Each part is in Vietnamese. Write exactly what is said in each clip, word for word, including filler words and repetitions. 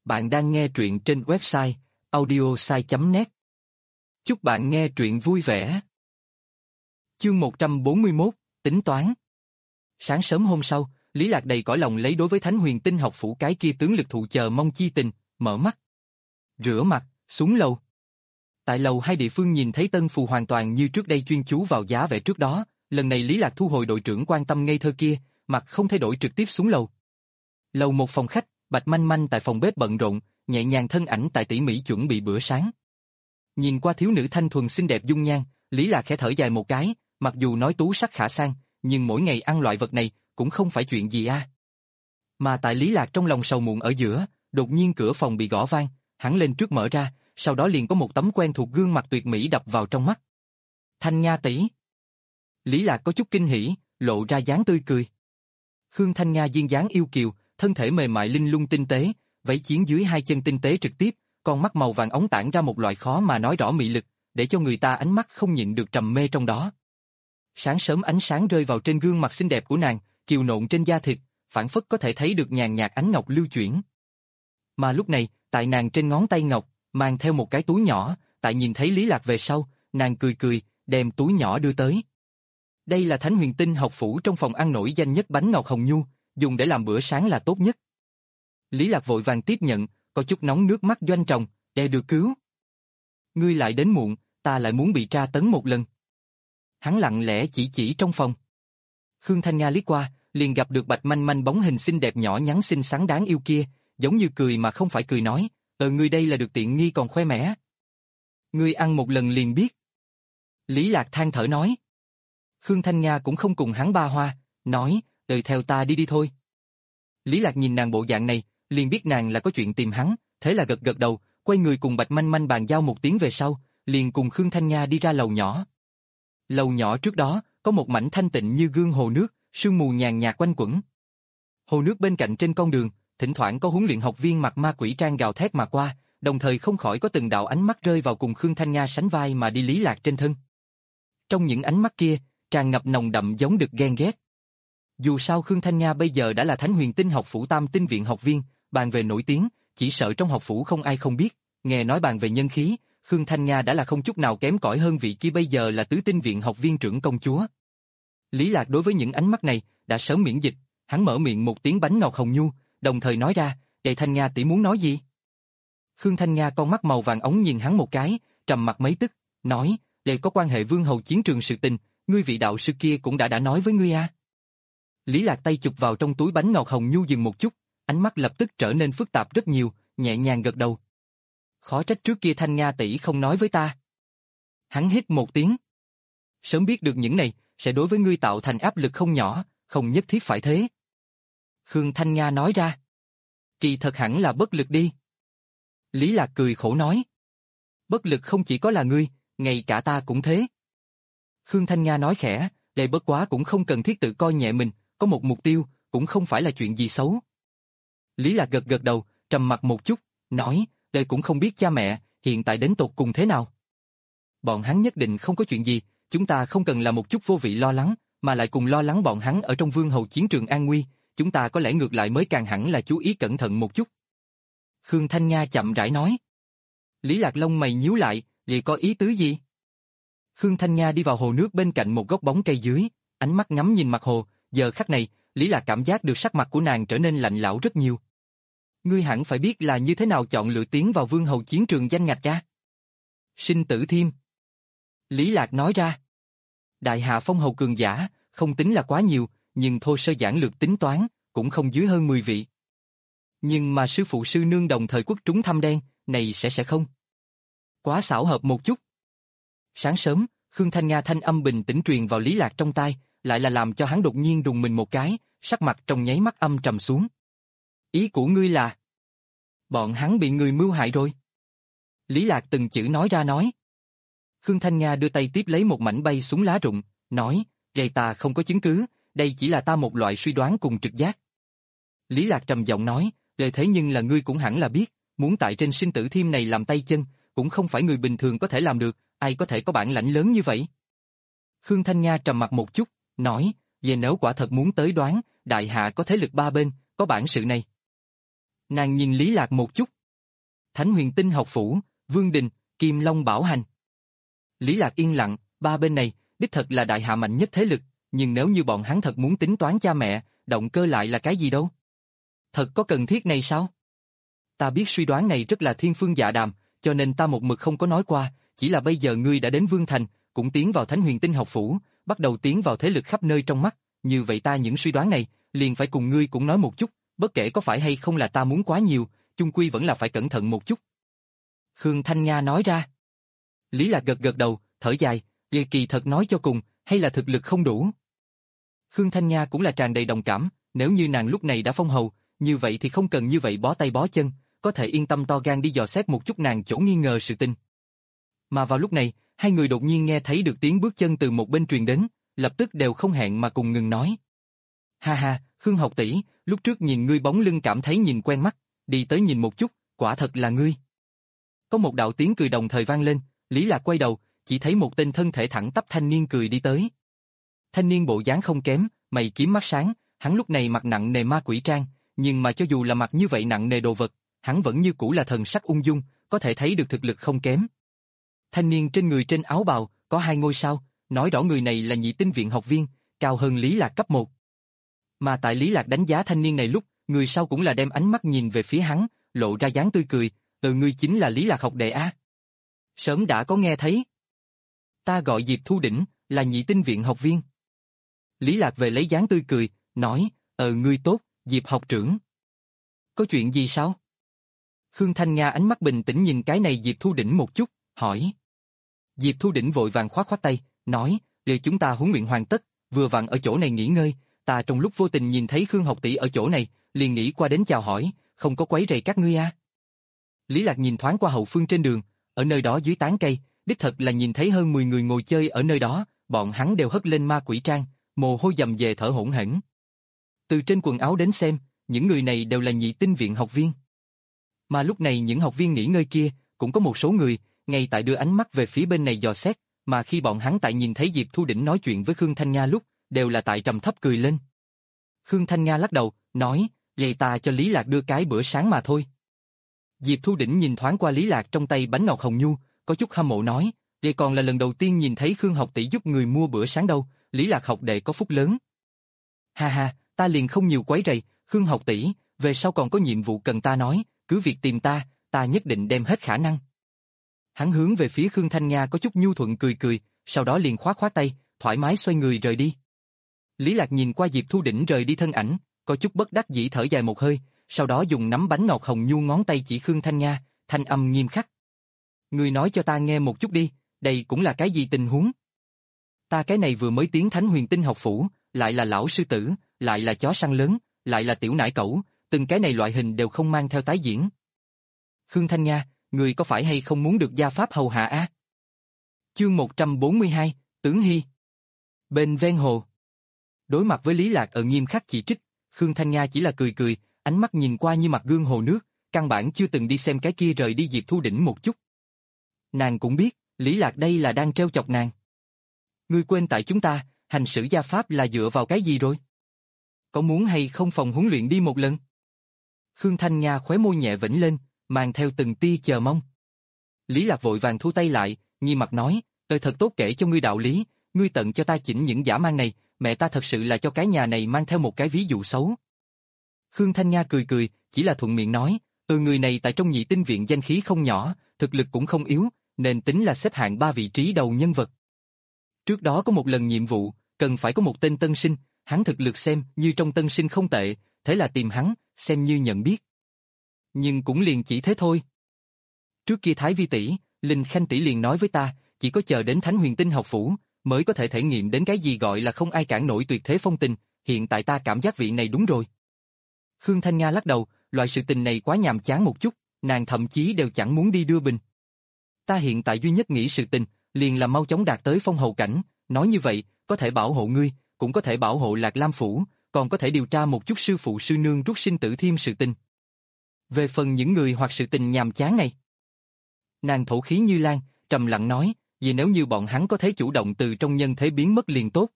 Bạn đang nghe truyện trên website audiosai chấm net. Chúc bạn nghe truyện vui vẻ. Chương một trăm bốn mươi mốt, tính toán. Sáng sớm hôm sau, Lý Lạc đầy cõi lòng lấy đối với Thánh Huyền Tinh học phủ cái kia tướng lực thụ chờ mong chi tình, mở mắt, rửa mặt, xuống lầu. Tại lầu hai địa phương nhìn thấy Tân Phù hoàn toàn như trước đây chuyên chú vào giá vẽ trước đó, lần này Lý Lạc thu hồi đội trưởng quan tâm ngây thơ kia, mặt không thay đổi trực tiếp xuống lầu. Lầu một phòng khách, Bạch Manh Manh tại phòng bếp bận rộn, nhẹ nhàng thân ảnh tại tỉ mỉ chuẩn bị bữa sáng. Nhìn qua thiếu nữ thanh thuần xinh đẹp dung nhan, Lý Lạc khẽ thở dài một cái, mặc dù nói tú sắc khả sang, nhưng mỗi ngày ăn loại vật này cũng không phải chuyện gì a. Mà tại Lý Lạc trong lòng sầu muộn ở giữa, đột nhiên cửa phòng bị gõ vang, hắn lên trước mở ra, sau đó liền có một tấm quen thuộc gương mặt tuyệt mỹ đập vào trong mắt. Thanh Nga tỷ. Lý Lạc có chút kinh hỉ, lộ ra dáng tươi cười. Khương Thanh Nga duyên dáng yêu kiều, thân thể mềm mại linh lung tinh tế, váy chiến dưới hai chân tinh tế trực tiếp, con mắt màu vàng óng tản ra một loại khó mà nói rõ mị lực, để cho người ta ánh mắt không nhịn được trầm mê trong đó. Sáng sớm ánh sáng rơi vào trên gương mặt xinh đẹp của nàng, kiều nộn trên da thịt, phảng phất có thể thấy được nhàn nhạt ánh ngọc lưu chuyển. Mà lúc này, tại nàng trên ngón tay ngọc, mang theo một cái túi nhỏ, tại nhìn thấy Lý Lạc về sau, nàng cười cười, đem túi nhỏ đưa tới. Đây là Thánh Huyền Tinh học phủ trong phòng ăn nổi danh nhất bánh ngọt hồng nhu, dùng để làm bữa sáng là tốt nhất. Lý Lạc vội vàng tiếp nhận, có chút nóng nước mắt doanh tròng, để được cứu. Ngươi lại đến muộn, ta lại muốn bị tra tấn một lần. Hắn lặng lẽ chỉ chỉ trong phòng. Khương Thanh Nga liếc qua, liền gặp được Bạch Manh Manh bóng hình xinh đẹp nhỏ nhắn xinh xắn đáng yêu kia, giống như cười mà không phải cười nói, ờ ngươi đây là được tiện nghi còn khoe mẽ. Ngươi ăn một lần liền biết. Lý Lạc than thở nói. Khương Thanh Nga cũng không cùng hắn ba hoa, nói, đợi theo ta đi đi thôi. Lý Lạc nhìn nàng bộ dạng này, liền biết nàng là có chuyện tìm hắn, thế là gật gật đầu, quay người cùng Bạch Manh Manh bàn giao một tiếng về sau, liền cùng Khương Thanh Nga đi ra lầu nhỏ. Lầu nhỏ trước đó, có một mảnh thanh tịnh như gương hồ nước, sương mù nhàn nhạt quanh quẩn. Hồ nước bên cạnh trên con đường, thỉnh thoảng có huấn luyện học viên mặc ma quỷ trang gào thét mà qua, đồng thời không khỏi có từng đạo ánh mắt rơi vào cùng Khương Thanh Nga sánh vai mà đi Lý Lạc trên thân. Trong những ánh mắt kia, tràn ngập nồng đậm giống được ghen ghét. Dù sao Khương Thanh Nga bây giờ đã là Thánh Huyền Tinh học phủ Tam Tinh viện học viên, bàn về nổi tiếng, chỉ sợ trong học phủ không ai không biết, nghe nói bàn về nhân khí, Khương Thanh Nga đã là không chút nào kém cỏi hơn vị kia bây giờ là Tứ Tinh viện học viên trưởng công chúa. Lý Lạc đối với những ánh mắt này, đã sớm miễn dịch, hắn mở miệng một tiếng bánh ngọt hồng nhu, đồng thời nói ra, "Đệ Thanh Nga tỷ muốn nói gì?" Khương Thanh Nga con mắt màu vàng ống nhìn hắn một cái, trầm mặt mấy tức, nói, "Đệ có quan hệ vương hầu chiến trường sự tình, ngươi vị đạo sư kia cũng đã đã nói với ngươi à?" Lý Lạc tay chụp vào trong túi bánh ngọt hồng nhu dừng một chút, ánh mắt lập tức trở nên phức tạp rất nhiều, nhẹ nhàng gật đầu. Khó trách trước kia Thanh Nga tỷ không nói với ta. Hắn hít một tiếng. Sớm biết được những này, sẽ đối với ngươi tạo thành áp lực không nhỏ, không nhất thiết phải thế. Khương Thanh Nga nói ra. Kỳ thật hẳn là bất lực đi. Lý Lạc cười khổ nói. Bất lực không chỉ có là ngươi, ngay cả ta cũng thế. Khương Thanh Nga nói khẽ, đây bất quá cũng không cần thiết tự coi nhẹ mình, có một mục tiêu, cũng không phải là chuyện gì xấu. Lý Lạc gật gật đầu, trầm mặt một chút, nói, đây cũng không biết cha mẹ, hiện tại đến tột cùng thế nào. Bọn hắn nhất định không có chuyện gì, chúng ta không cần là một chút vô vị lo lắng, mà lại cùng lo lắng bọn hắn ở trong vương hầu chiến trường an nguy, chúng ta có lẽ ngược lại mới càng hẳn là chú ý cẩn thận một chút. Khương Thanh Nga chậm rãi nói. Lý Lạc lông mày nhíu lại, vậy có ý tứ gì? Khương Thanh Nga đi vào hồ nước bên cạnh một gốc bóng cây dưới, ánh mắt ngắm nhìn mặt hồ, giờ khắc này, Lý Lạc cảm giác được sắc mặt của nàng trở nên lạnh lẽo rất nhiều. Ngươi hẳn phải biết là như thế nào chọn lựa tiến vào vương hầu chiến trường danh ngạch cha. Sinh tử thiêm. Lý Lạc nói ra. Đại hạ phong hầu cường giả, không tính là quá nhiều, nhưng thô sơ giản lược tính toán, cũng không dưới hơn mười vị. Nhưng mà sư phụ sư nương đồng thời quốc trúng thăm đen, này sẽ sẽ không. Quá xảo hợp một chút. Sáng sớm, Khương Thanh Nga thanh âm bình tĩnh truyền vào Lý Lạc trong tai, lại là làm cho hắn đột nhiên rùng mình một cái, sắc mặt trong nháy mắt âm trầm xuống. Ý của ngươi là bọn hắn bị người mưu hại rồi. Lý Lạc từng chữ nói ra nói. Khương Thanh Nga đưa tay tiếp lấy một mảnh bay xuống lá rụng, nói, đây ta không có chứng cứ, đây chỉ là ta một loại suy đoán cùng trực giác. Lý Lạc trầm giọng nói, lời thế nhưng là ngươi cũng hẳn là biết, muốn tại trên sinh tử thiêm này làm tay chân, cũng không phải người bình thường có thể làm được, ai có thể có bản lãnh lớn như vậy. Khương Thanh Nga trầm mặt một chút, nói, về nếu quả thật muốn tới đoán, đại hạ có thế lực ba bên, có bản sự này. Nàng nhìn Lý Lạc một chút, Thánh Huyền Tinh học phủ, Vương Đình, Kim Long Bảo Hành. Lý Lạc yên lặng, ba bên này, đích thật là đại hạ mạnh nhất thế lực, nhưng nếu như bọn hắn thật muốn tính toán cha mẹ, động cơ lại là cái gì đâu? Thật có cần thiết này sao? Ta biết suy đoán này rất là thiên phương dạ đàm, cho nên ta một mực không có nói qua, chỉ là bây giờ ngươi đã đến Vương Thành, cũng tiến vào Thánh Huyền Tinh học phủ, bắt đầu tiến vào thế lực khắp nơi trong mắt, như vậy ta những suy đoán này, liền phải cùng ngươi cũng nói một chút, bất kể có phải hay không là ta muốn quá nhiều, chung quy vẫn là phải cẩn thận một chút. Khương Thanh Nga nói ra. Lý Lạc gật gật đầu, thở dài, kỳ kỳ thật nói cho cùng, hay là thực lực không đủ. Khương Thanh Nga cũng là tràn đầy đồng cảm, nếu như nàng lúc này đã phong hầu, như vậy thì không cần như vậy bó tay bó chân, có thể yên tâm to gan đi dò xét một chút nàng chỗ nghi ngờ sự tình. Mà vào lúc này, hai người đột nhiên nghe thấy được tiếng bước chân từ một bên truyền đến, lập tức đều không hẹn mà cùng ngừng nói. Ha ha, Khương học tỷ, lúc trước nhìn ngươi bóng lưng cảm thấy nhìn quen mắt, đi tới nhìn một chút, quả thật là ngươi. Có một đạo tiếng cười đồng thời vang lên, Lý Lạc quay đầu, chỉ thấy một tên thân thể thẳng tắp thanh niên cười đi tới. Thanh niên bộ dáng không kém, mày kiếm mắt sáng, hắn lúc này mặc nặng nề ma quỷ trang, nhưng mà cho dù là mặc như vậy nặng nề đồ vật, hắn vẫn như cũ là thần sắc ung dung, có thể thấy được thực lực không kém. Thanh niên trên người trên áo bào, có hai ngôi sao, nói rõ người này là nhị tinh viện học viên, cao hơn Lý Lạc cấp một. Mà tại Lý Lạc đánh giá thanh niên này lúc, người sau cũng là đem ánh mắt nhìn về phía hắn, lộ ra dáng tươi cười, từ ngươi chính là Lý Lạc học đệ a. Sớm đã có nghe thấy. Ta gọi Diệp Thu Đỉnh, là nhị tinh viện học viên. Lý Lạc về lấy dáng tươi cười, nói, ờ ngươi tốt, Diệp học trưởng. Có chuyện gì sao? Khương Thanh Nga ánh mắt bình tĩnh nhìn cái này Diệp Thu Đỉnh một chút, hỏi. Diệp Thu Đỉnh vội vàng khoát khoát tay, nói, để chúng ta huấn luyện hoàn tất, vừa vặn ở chỗ này nghỉ ngơi, ta trong lúc vô tình nhìn thấy Khương học tỷ ở chỗ này, liền nghĩ qua đến chào hỏi, không có quấy rầy các ngươi a. Lý Lạc nhìn thoáng qua hậu phương trên đường, ở nơi đó dưới tán cây, đích thật là nhìn thấy hơn mười người ngồi chơi ở nơi đó, bọn hắn đều hất lên ma quỷ trang, mồ hôi dầm dề thở hổn hển. Từ trên quần áo đến xem, những người này đều là nhị tinh viện học viên. Mà lúc này những học viên nghỉ ngơi kia, cũng có một số người, ngay tại đưa ánh mắt về phía bên này dò xét, mà khi bọn hắn tại nhìn thấy Diệp Thu Đỉnh nói chuyện với Khương Thanh Nga lúc, đều là tại trầm thấp cười lên. Khương Thanh Nga lắc đầu, nói, vậy ta cho Lý Lạc đưa cái bữa sáng mà thôi. Diệp Thu Đỉnh nhìn thoáng qua Lý Lạc trong tay bánh ngọt hồng nhu, có chút hâm mộ nói, vậy còn là lần đầu tiên nhìn thấy Khương học tỷ giúp người mua bữa sáng đâu, Lý Lạc học đệ có phúc lớn. Ha ha, ta liền không nhiều quấy rầy, Khương học tỷ, về sau còn có nhiệm vụ cần ta nói, cứ việc tìm ta, ta nhất định đem hết khả năng. Hắn hướng về phía Khương Thanh Nga có chút nhu thuận cười cười, sau đó liền khoát khoát tay, thoải mái xoay người rời đi. Lý Lạc nhìn qua Diệp Thu Đỉnh rời đi thân ảnh, có chút bất đắc dĩ thở dài một hơi, sau đó dùng nắm bánh ngọt hồng nhu ngón tay chỉ Khương Thanh Nga, thanh âm nghiêm khắc. Ngươi nói cho ta nghe một chút đi, đây cũng là cái gì tình huống? Ta cái này vừa mới tiến Thánh Huyền Tinh học phủ, lại là lão sư tử, lại là chó săn lớn, lại là tiểu nải cẩu, từng cái này loại hình đều không mang theo tái diễn. Khương Thanh Nga, ngươi có phải hay không muốn được gia pháp hầu hạ a? Chương một trăm bốn mươi hai, Tướng Hy. Bên ven hồ. Đối mặt với Lý Lạc ở nghiêm khắc chỉ trích, Khương Thanh Nga chỉ là cười cười, ánh mắt nhìn qua như mặt gương hồ nước, căn bản chưa từng đi xem cái kia rời đi Diệp Thu Đỉnh một chút. Nàng cũng biết, Lý Lạc đây là đang trêu chọc nàng. Ngươi quên tại chúng ta, hành xử gia pháp là dựa vào cái gì rồi? Có muốn hay không phòng huấn luyện đi một lần? Khương Thanh Nga khóe môi nhẹ vểnh lên, mang theo từng tia chờ mong. Lý Lạc vội vàng thu tay lại, nghiêm mặt nói, tôi thật tốt kể cho ngươi đạo lý, ngươi tận cho ta chỉnh những dã man này, mẹ ta thật sự là cho cái nhà này mang theo một cái ví dụ xấu. Khương Thanh Nga cười cười, chỉ là thuận miệng nói, ừ người này tại trong nhị tinh viện danh khí không nhỏ, thực lực cũng không yếu, nên tính là xếp hạng ba vị trí đầu nhân vật. Trước đó có một lần nhiệm vụ, cần phải có một tên tân sinh, hắn thực lực xem như trong tân sinh không tệ, thế là tìm hắn, xem như nhận biết. Nhưng cũng liền chỉ thế thôi. Trước kia Thái Vi tỷ, Linh Khanh tỷ liền nói với ta, chỉ có chờ đến Thánh Huyền Tinh học phủ, mới có thể thể nghiệm đến cái gì gọi là không ai cản nổi tuyệt thế phong tình, hiện tại ta cảm giác vị này đúng rồi. Khương Thanh Nga lắc đầu, loại sự tình này quá nhàm chán một chút, nàng thậm chí đều chẳng muốn đi đưa bình. Ta hiện tại duy nhất nghĩ sự tình, liền là mau chóng đạt tới phong hầu cảnh, nói như vậy, có thể bảo hộ ngươi, cũng có thể bảo hộ Lạc Lam Phủ, còn có thể điều tra một chút sư phụ sư nương rút sinh tử thiêm sự tình. Về phần những người hoặc sự tình nhàm chán này. Nàng thổ khí như lan, trầm lặng nói, vì nếu như bọn hắn có thể chủ động từ trong nhân thế biến mất liền tốt.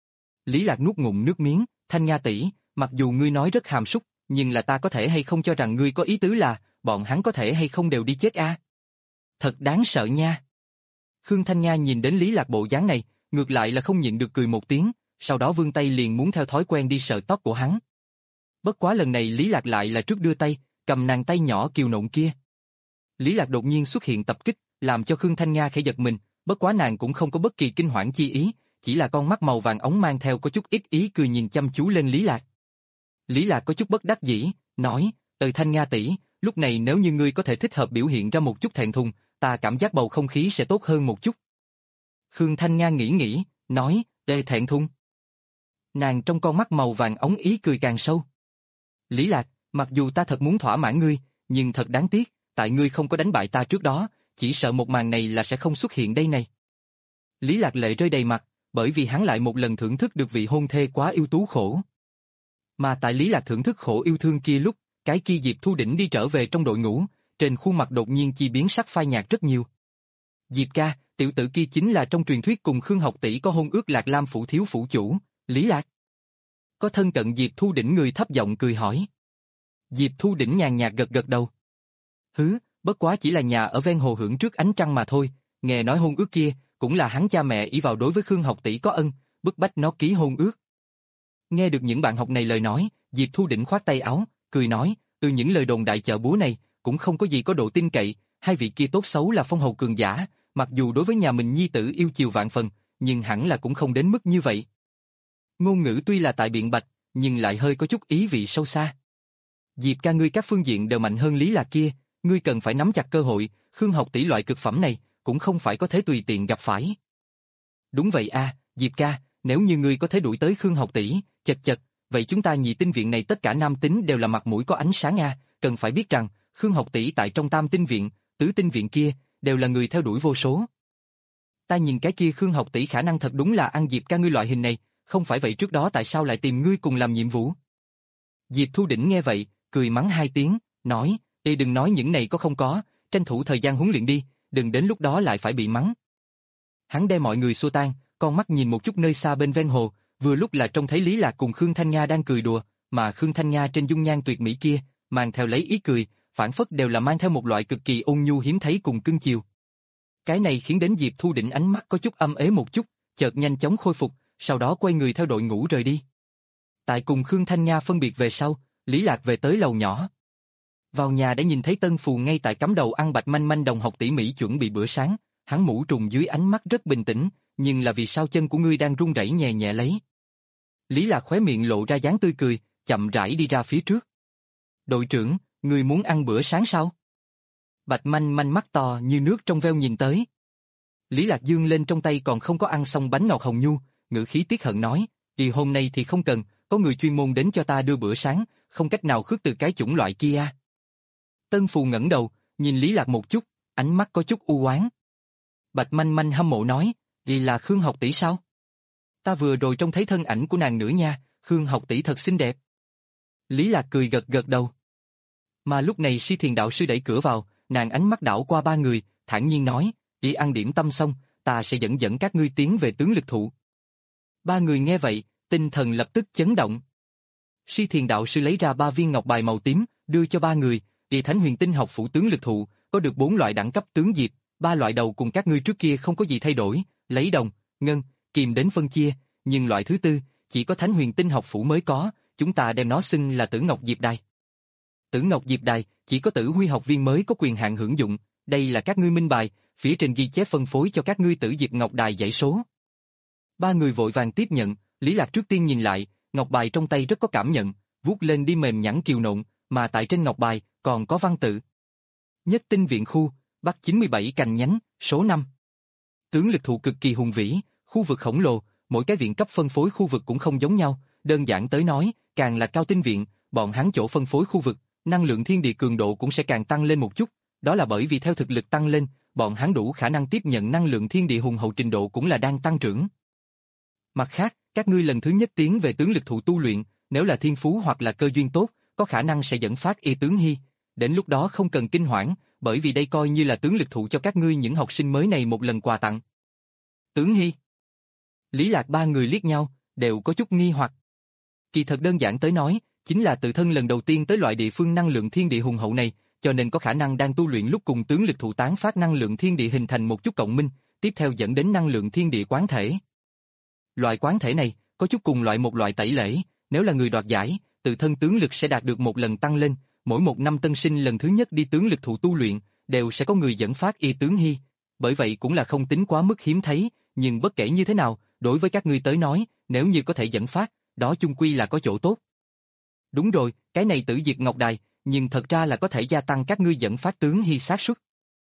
Lý Lạc nuốt ngụm nước miếng, Thanh Nga tỷ, mặc dù ngươi nói rất hàm súc, nhưng là ta có thể hay không cho rằng ngươi có ý tứ là, bọn hắn có thể hay không đều đi chết a? Thật đáng sợ nha. Khương Thanh Nga nhìn đến Lý Lạc bộ dáng này, ngược lại là không nhịn được cười một tiếng, sau đó vươn tay liền muốn theo thói quen đi sờ tóc của hắn. Bất quá lần này Lý Lạc lại là trước đưa tay, cầm nàng tay nhỏ kiều nộn kia. Lý Lạc đột nhiên xuất hiện tập kích, làm cho Khương Thanh Nga khẽ giật mình, bất quá nàng cũng không có bất kỳ kinh hoảng chi ý, chỉ là con mắt màu vàng óng mang theo có chút ít ý cười nhìn chăm chú lên Lý Lạc. Lý Lạc có chút bất đắc dĩ, nói, "Từ Thanh Nga tỷ, lúc này nếu như ngươi có thể thích hợp biểu hiện ra một chút thẹn thùng, ta cảm giác bầu không khí sẽ tốt hơn một chút." Khương Thanh Nga nghĩ nghĩ, nói, "Ê thẹn thùng." Nàng trong con mắt màu vàng óng ý cười càng sâu. "Lý Lạc, mặc dù ta thật muốn thỏa mãn ngươi, nhưng thật đáng tiếc, tại ngươi không có đánh bại ta trước đó, chỉ sợ một màn này là sẽ không xuất hiện đây này." Lý Lạc lệ rơi đầy mặt, bởi vì hắn lại một lần thưởng thức được vị hôn thê quá ưu tú khổ. Mà tại Lý Lạc thưởng thức khổ yêu thương kia lúc, cái kia Diệp Thu Đỉnh đi trở về trong đội ngũ, trên khuôn mặt đột nhiên chi biến sắc phai nhạt rất nhiều. "Diệp ca, tiểu tử kia chính là trong truyền thuyết cùng Khương học tỷ có hôn ước Lạc Lam phủ thiếu phủ chủ, Lý Lạc." Có thân cận Diệp Thu Đỉnh người thấp giọng cười hỏi. Diệp Thu Đỉnh nhàn nhạt gật gật đầu. "Hứ, bất quá chỉ là nhà ở ven hồ hưởng trước ánh trăng mà thôi, nghe nói hôn ước kia, cũng là hắn cha mẹ ỷ vào đối với Khương học tỷ có ân, bức bách nó ký hôn ước." Nghe được những bạn học này lời nói, Diệp Thu Đỉnh khoát tay áo, cười nói, "Ừ, những lời đồn đại chợ búa này, cũng không có gì có độ tin cậy, hai vị kia tốt xấu là phong hầu cường giả, mặc dù đối với nhà mình nhi tử yêu chiều vạn phần, nhưng hẳn là cũng không đến mức như vậy." Ngôn ngữ tuy là tại biện bạch, nhưng lại hơi có chút ý vị sâu xa. "Diệp ca ngươi các phương diện đều mạnh hơn Lý Lạc kia, ngươi cần phải nắm chặt cơ hội, Khương học tỷ loại cực phẩm này, cũng không phải có thể tùy tiện gặp phải." "Đúng vậy a, Diệp ca, nếu như ngươi có thể đuổi tới Khương học tỷ, chật chật, vậy chúng ta nhị tinh viện này tất cả nam tính đều là mặt mũi có ánh sáng a, cần phải biết rằng, Khương học tỷ tại trong tam tinh viện, tứ tinh viện kia, đều là người theo đuổi vô số. Ta nhìn cái kia Khương học tỷ khả năng thật đúng là ăn Diệp ca ngươi loại hình này, không phải vậy trước đó tại sao lại tìm ngươi cùng làm nhiệm vụ?" Diệp Thu Đỉnh nghe vậy, cười mắng hai tiếng, nói, "Ê đừng nói những này có không có, tranh thủ thời gian huấn luyện đi, đừng đến lúc đó lại phải bị mắng." Hắn đem mọi người xua tan, con mắt nhìn một chút nơi xa bên ven hồ, vừa lúc là trông thấy Lý Lạc cùng Khương Thanh Nga đang cười đùa, mà Khương Thanh Nga trên dung nhan tuyệt mỹ kia, mang theo lấy ý cười, phản phất đều là mang theo một loại cực kỳ ôn nhu hiếm thấy cùng cưng chiều. Cái này khiến đến Diệp Thu Đỉnh ánh mắt có chút âm ế một chút, chợt nhanh chóng khôi phục, sau đó quay người theo đội ngũ rời đi. Tại cùng Khương Thanh Nga phân biệt về sau, Lý Lạc về tới lầu nhỏ. Vào nhà đã nhìn thấy Tân Phù ngay tại cắm đầu ăn bạch manh manh đồng học tỉ mỉ chuẩn bị bữa sáng, hắn mũ trùng dưới ánh mắt rất bình tĩnh, nhưng là vì sao chân của ngươi đang run rẩy nhẹ nhẹ lấy. Lý Lạc khóe miệng lộ ra dáng tươi cười, chậm rãi đi ra phía trước. "Đội trưởng, ngươi muốn ăn bữa sáng sao?" Bạch manh manh mắt to như nước trong veo nhìn tới. Lý Lạc dương lên trong tay còn không có ăn xong bánh ngọt hồng nhu, ngữ khí tiếc hận nói, "Thì hôm nay thì không cần, có người chuyên môn đến cho ta đưa bữa sáng, không cách nào khước từ cái chủng loại kia." Tân Phù ngẩng đầu, nhìn Lý Lạc một chút, ánh mắt có chút u oán. Bạch manh manh hâm mộ nói, "Thì là Khương học tỷ sao? Ta vừa rồi trông thấy thân ảnh của nàng nữa nha, Khương học tỷ thật xinh đẹp." Lý Lạc cười gật gật đầu. Mà lúc này Si Thiền đạo sư đẩy cửa vào, nàng ánh mắt đảo qua ba người, thản nhiên nói, "Đi ăn điểm tâm xong, ta sẽ dẫn dẫn các ngươi tiến về tướng lực thụ." Ba người nghe vậy, tinh thần lập tức chấn động. Si Thiền đạo sư lấy ra ba viên ngọc bài màu tím, đưa cho ba người, "Đi Thánh Huyền Tinh học phủ tướng lực thụ, có được bốn loại đẳng cấp tướng diệp, ba loại đầu cùng các ngươi trước kia không có gì thay đổi, lấy đồng, ngân, kim đến phân chia, nhưng loại thứ tư, chỉ có Thánh Huyền Tinh học phủ mới có, chúng ta đem nó xưng là Tử Ngọc Diệp Đài. Tử Ngọc Diệp Đài, chỉ có Tử Huy học viên mới có quyền hạn hưởng dụng, đây là các ngươi minh bài, phía trên ghi chép phân phối cho các ngươi Tử Diệp Ngọc Đài dãy số." Ba người vội vàng tiếp nhận, Lý Lạc trước tiên nhìn lại, ngọc bài trong tay rất có cảm nhận, vuốt lên đi mềm nhẵn kiều nộn, mà tại trên ngọc bài còn có văn tự. Nhất tinh viện khu, Bắc chín mươi bảy cành nhánh, số năm. Tướng lực thụ cực kỳ hùng vĩ, khu vực khổng lồ, mỗi cái viện cấp phân phối khu vực cũng không giống nhau, đơn giản tới nói, càng là cao tinh viện, bọn hắn chỗ phân phối khu vực, năng lượng thiên địa cường độ cũng sẽ càng tăng lên một chút, đó là bởi vì theo thực lực tăng lên, bọn hắn đủ khả năng tiếp nhận năng lượng thiên địa hùng hậu trình độ cũng là đang tăng trưởng. Mặt khác, các ngươi lần thứ nhất tiến về tướng lực thụ tu luyện, nếu là thiên phú hoặc là cơ duyên tốt, có khả năng sẽ dẫn phát y tướng hy, đến lúc đó không cần kinh hoảng, bởi vì đây coi như là tướng lực thụ cho các ngươi những học sinh mới này một lần quà tặng. Tướng hy. Lý Lạc ba người liếc nhau, đều có chút nghi hoặc. Kỳ thật đơn giản tới nói, chính là tự thân lần đầu tiên tới loại địa phương năng lượng thiên địa hùng hậu này, cho nên có khả năng đang tu luyện lúc cùng tướng lực thụ tán phát năng lượng thiên địa hình thành một chút cộng minh, tiếp theo dẫn đến năng lượng thiên địa quán thể. Loại quán thể này có chút cùng loại một loại tẩy lễ, nếu là người đoạt giải, tự thân tướng lực sẽ đạt được một lần tăng lên, mỗi một năm tân sinh lần thứ nhất đi tướng lực thụ tu luyện, đều sẽ có người dẫn phát y tướng hy, bởi vậy cũng là không tính quá mức hiếm thấy, nhưng bất kể như thế nào, đối với các ngươi tới nói, nếu như có thể dẫn phát, đó chung quy là có chỗ tốt. Đúng rồi, cái này Tử Diệt Ngọc Đài, nhưng thật ra là có thể gia tăng các ngươi dẫn phát tướng hy xác suất.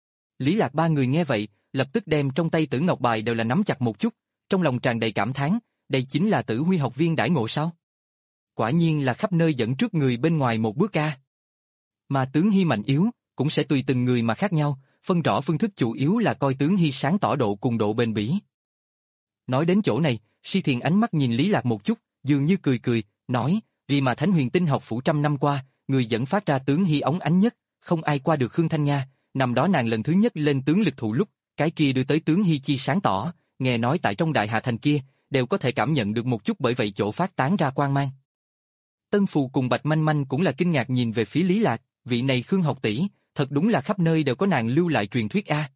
Lý Lạc ba người nghe vậy, lập tức đem trong tay Tử Ngọc Bài đều là nắm chặt một chút, trong lòng tràn đầy cảm thán, đây chính là Tử Huy học viên đãi ngộ sao? Quả nhiên là khắp nơi dẫn trước người bên ngoài một bước ca. Mà tướng hy mạnh yếu, cũng sẽ tùy từng người mà khác nhau, phân rõ phương thức chủ yếu là coi tướng hy sáng tỏ độ cùng độ bền bỉ. Nói đến chỗ này, Si Thiền ánh mắt nhìn Lý Lạc một chút, dường như cười cười, nói, vì mà Thánh Huyền Tinh học phủ trăm năm qua, người dẫn phát ra tướng hy óng ánh nhất, không ai qua được Khương Thanh Nga, năm đó nàng lần thứ nhất lên tướng lực thụ lúc, cái kia đưa tới tướng hy chi sáng tỏ, nghe nói tại trong Đại Hà Thành kia, đều có thể cảm nhận được một chút bởi vậy chỗ phát tán ra quang mang. Tân Phù cùng Bạch Manh Manh cũng là kinh ngạc nhìn về phía Lý Lạc, vị này Khương học tỷ, thật đúng là khắp nơi đều có nàng lưu lại truyền thuyết a.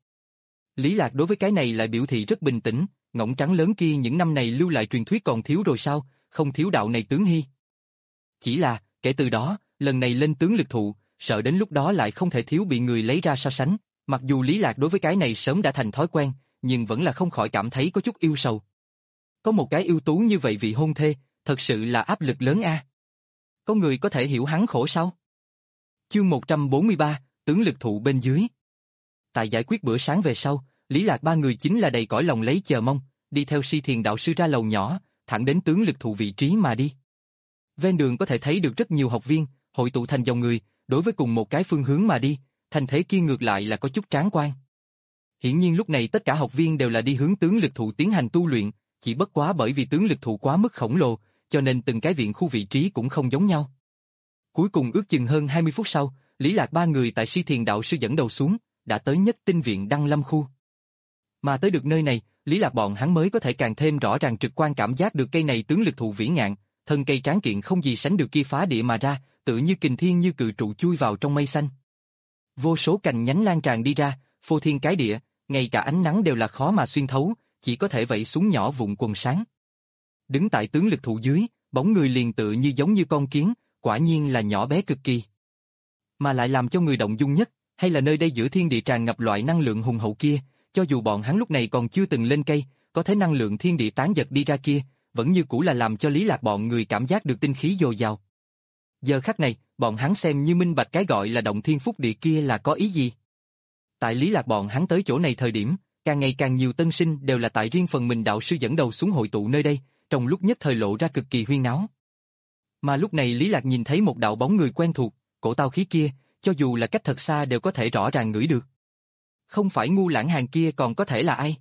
Lý Lạc đối với cái này lại biểu thị rất bình tĩnh, ngỗng trắng lớn kia những năm này lưu lại truyền thuyết còn thiếu rồi sao, không thiếu đạo này tướng hy. Chỉ là, kể từ đó, lần này lên tướng lực thụ, sợ đến lúc đó lại không thể thiếu bị người lấy ra so sánh, mặc dù Lý Lạc đối với cái này sớm đã thành thói quen, nhưng vẫn là không khỏi cảm thấy có chút yêu sầu. Có một cái ưu tú như vậy vị hôn thê, thật sự là áp lực lớn a. Có người có thể hiểu hắn khổ sao? Chương một trăm bốn mươi ba, tướng lực thụ bên dưới. Tại giải quyết bữa sáng về sau, Lý Lạc ba người chính là đầy cõi lòng lấy chờ mong, đi theo Si Thiền đạo sư ra lầu nhỏ, thẳng đến tướng lực thụ vị trí mà đi. Ven đường có thể thấy được rất nhiều học viên, hội tụ thành dòng người, đối với cùng một cái phương hướng mà đi, thành thế kia ngược lại là có chút tráng quan. Hiển nhiên lúc này tất cả học viên đều là đi hướng tướng lực thụ tiến hành tu luyện, chỉ bất quá bởi vì tướng lực thụ quá mức khổng lồ, cho nên từng cái viện khu vị trí cũng không giống nhau. Cuối cùng ước chừng hơn hai mươi phút sau, Lý Lạc ba người tại Si Thiền đạo sư dẫn đầu xuống, đã tới nhất tinh viện Đăng Lâm khu. Mà tới được nơi này, Lý Lạc bọn hắn mới có thể càng thêm rõ ràng trực quan cảm giác được cây này tướng lực thụ vĩ ngạn, thân cây tráng kiện không gì sánh được kia phá địa mà ra, tự như kình thiên như cự trụ chui vào trong mây xanh. Vô số cành nhánh lan tràn đi ra, phô thiên cái địa, ngay cả ánh nắng đều là khó mà xuyên thấu, chỉ có thể vẩy xuống nhỏ vụn quần sáng. Đứng tại tướng lực thụ dưới, bóng người liền tự như giống như con kiến, quả nhiên là nhỏ bé cực kỳ. Mà lại làm cho người động dung nhất, hay là nơi đây giữa thiên địa tràn ngập loại năng lượng hùng hậu kia, cho dù bọn hắn lúc này còn chưa từng lên cây, có thể năng lượng thiên địa tán giật đi ra kia, vẫn như cũ là làm cho Lý Lạc bọn người cảm giác được tinh khí dồi dào. Giờ khắc này, bọn hắn xem như minh bạch cái gọi là động thiên phúc địa kia là có ý gì. Tại Lý Lạc bọn hắn tới chỗ này thời điểm, càng ngày càng nhiều tân sinh đều là tại riêng phần mình đạo sư dẫn đầu xuống hội tụ nơi đây, trong lúc nhất thời lộ ra cực kỳ huyên náo. Mà lúc này Lý Lạc nhìn thấy một đạo bóng người quen thuộc, cổ tao khí kia, cho dù là cách thật xa đều có thể rõ ràng ngửi được. Không phải Ngu Lãng hàng kia còn có thể là ai?